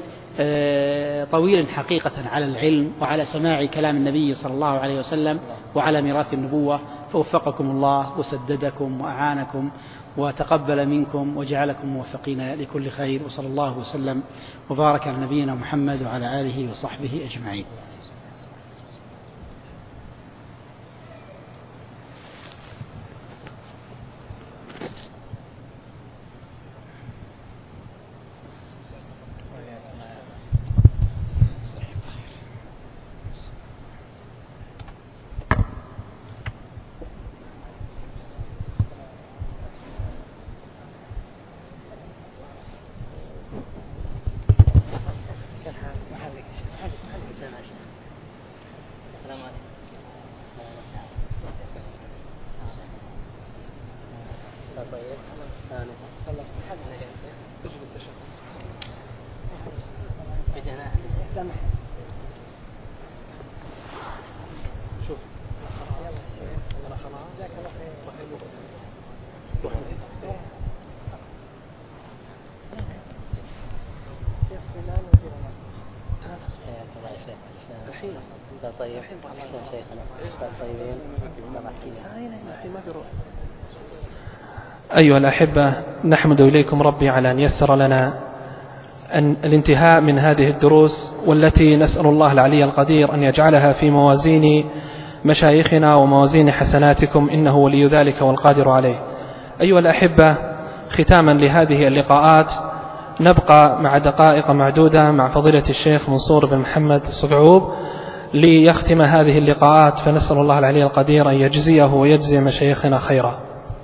طويل حقيقة على العلم وعلى سماع كلام النبي صلى الله عليه وسلم وعلى ميراث النبوة. فوفقكم الله وسددكم وأعانكم وتقبل منكم وجعلكم موفقين لكل خير، وصلى الله وسلم وبارك على نبينا محمد وعلى آله وصحبه أجمعين. أيها الأحبة، نحمد إليكم ربي على أن يسر لنا الانتهاء من هذه الدروس، والتي نسأل الله العلي القدير أن يجعلها في موازين مشايخنا وموازين حسناتكم، إنه ولي ذلك والقادر عليه. أيها الأحبة، ختاما لهذه اللقاءات نبقى مع دقائق معدودة مع فضيلة الشيخ منصور بن محمد الصقعوب ليختم هذه اللقاءات، فنسأل الله العلي القدير أن يجزيه ويجزي مشايخنا خيرا.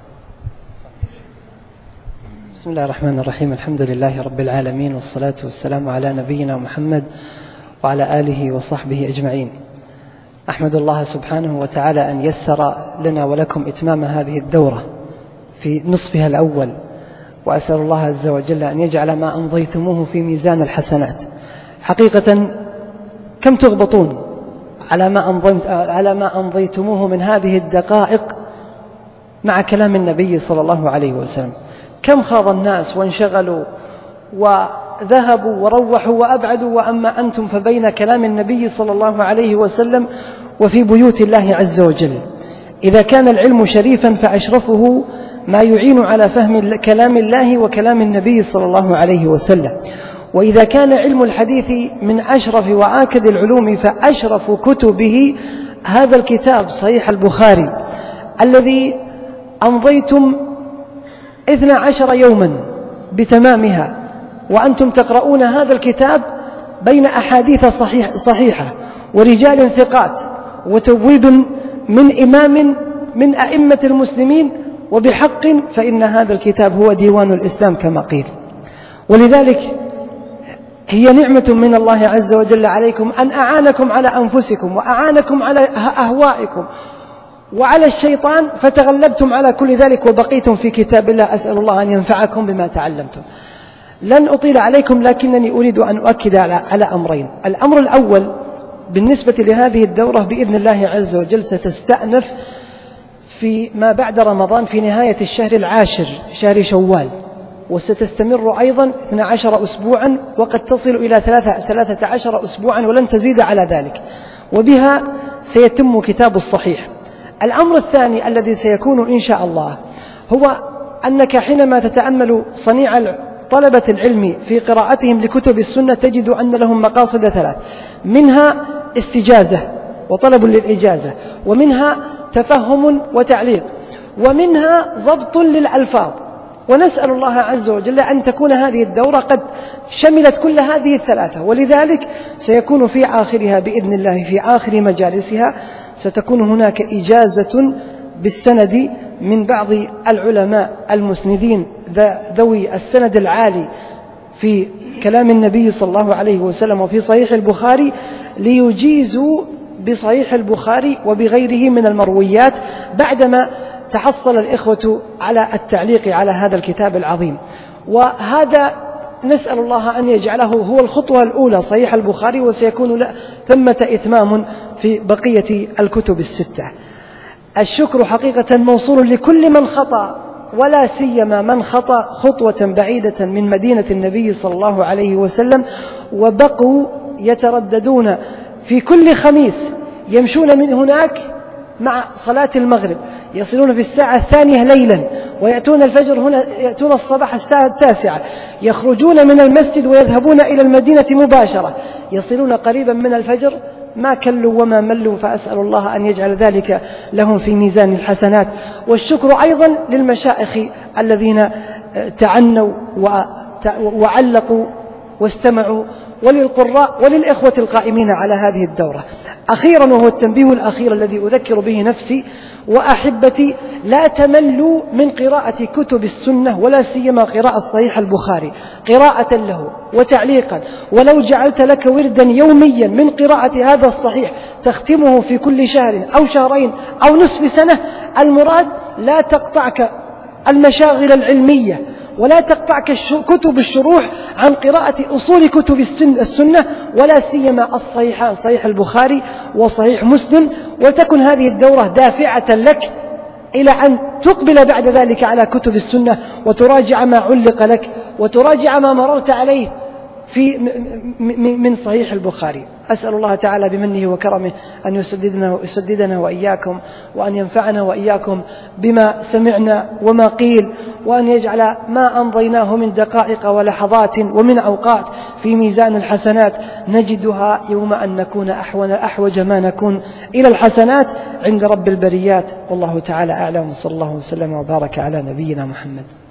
بسم الله الرحمن الرحيم. الحمد لله رب العالمين، والصلاة والسلام على نبينا محمد وعلى آله وصحبه أجمعين. أحمد الله سبحانه وتعالى أن يسر لنا ولكم إتمام هذه الدورة في نصفها الأول، وأسأل الله عز وجل أن يجعل ما أمضيتموه في ميزان الحسنات. حقيقة كم تغبطون على ما أمضيتموه من هذه الدقائق مع كلام النبي صلى الله عليه وسلم. كم خاض الناس وانشغلوا وذهبوا وروحوا وأبعدوا، وأما أنتم فبين كلام النبي صلى الله عليه وسلم وفي بيوت الله عز وجل. إذا كان العلم شريفا فأشرفه ما يعين على فهم كلام الله وكلام النبي صلى الله عليه وسلم. وإذا كان علم الحديث من أشرف وآكد العلوم فأشرف كتبه هذا الكتاب صحيح البخاري الذي أمضيتم 12 يوما بتمامها، وأنتم تقرؤون هذا الكتاب بين أحاديث صحيحة ورجال ثقات وتبويب من إمام من أئمة المسلمين، وبحق فإن هذا الكتاب هو ديوان الإسلام كما قيل. ولذلك هي نعمة من الله عز وجل عليكم أن أعانكم على أنفسكم وأعانكم على أهوائكم وعلى الشيطان، فتغلبتم على كل ذلك وبقيتم في كتاب الله. أسأل الله أن ينفعكم بما تعلمتم. لن أطيل عليكم، لكنني أريد أن أؤكد على أمرين. الأمر الأول بالنسبة لهذه الدورة بإذن الله عز وجل ستستأنف في ما بعد رمضان في نهاية الشهر العاشر شهر شوال، وستستمر أيضا 12 أسبوعا، وقد تصل إلى 13 أسبوعا ولن تزيد على ذلك، وبها سيتم كتاب الصحيح. الأمر الثاني الذي سيكون إن شاء الله هو أنك حينما تتأمل صنيع طلبة العلم في قراءتهم لكتب السنة تجد أن لهم مقاصد ثلاث، منها استجازة وطلب للإجازة، ومنها تفهم وتعليق، ومنها ضبط للألفاظ. ونسأل الله عز وجل أن تكون هذه الدورة قد شملت كل هذه الثلاثة، ولذلك سيكون في آخرها بإذن الله في آخر مجالسها ستكون هناك إجازة بالسند من بعض العلماء المسندين ذوي السند العالي في كلام النبي صلى الله عليه وسلم وفي صحيح البخاري، ليجيزوا بصحيح البخاري وبغيره من المرويات بعدما تحصل الإخوة على التعليق على هذا الكتاب العظيم. وهذا نسأل الله أن يجعله هو الخطوة الأولى صحيح البخاري، وسيكون ثمة إتمام في بقية الكتب الستة. الشكر حقيقة موصول لكل من خطأ، ولا سيما من خطأ خطوة بعيدة من مدينة النبي صلى الله عليه وسلم، وبقوا يترددون في كل خميس يمشون من هناك مع صلاة المغرب، يصلون في الساعة 2 ليلا ويأتون الفجر هنا، يأتون الصباح الساعة 9، يخرجون من المسجد ويذهبون إلى المدينة مباشرة، يصلون قريبا من الفجر، ما كلوا وما ملوا. فأسأل الله أن يجعل ذلك لهم في ميزان الحسنات. والشكر أيضا للمشائخ الذين تعنوا وعلقوا واستمعوا، وللقراء وللإخوة القائمين على هذه الدورة. أخيرا، وهو التنبيه الأخير الذي أذكر به نفسي وأحبتي، لا تملوا من قراءة كتب السنة، ولا سيما قراءة صحيح البخاري قراءة له وتعليقا. ولو جعلت لك وردا يوميا من قراءة هذا الصحيح تختمه في كل شهر أو شهرين أو نصف سنة، المراد لا تقطعك المشاغل العلمية ولا تقطعك كتب الشروح عن قراءة أصول كتب السنة، ولا سيما الصحيحان صحيح البخاري وصحيح مسلم. وتكن هذه الدورة دافعة لك إلى أن تقبل بعد ذلك على كتب السنة وتراجع ما علق لك وتراجع ما مررت عليه من صحيح البخاري. أسأل الله تعالى بمنه وكرمه أن يسددنا وإياكم، وأن ينفعنا وإياكم بما سمعنا وما قيل، وأن يجعل ما أمضيناه من دقائق ولحظات ومن أوقات في ميزان الحسنات نجدها يوم أن نكون أحوج ما نكون إلى الحسنات عند رب البريات. والله تعالى أعلم، صلى الله وسلم وبارك على نبينا محمد.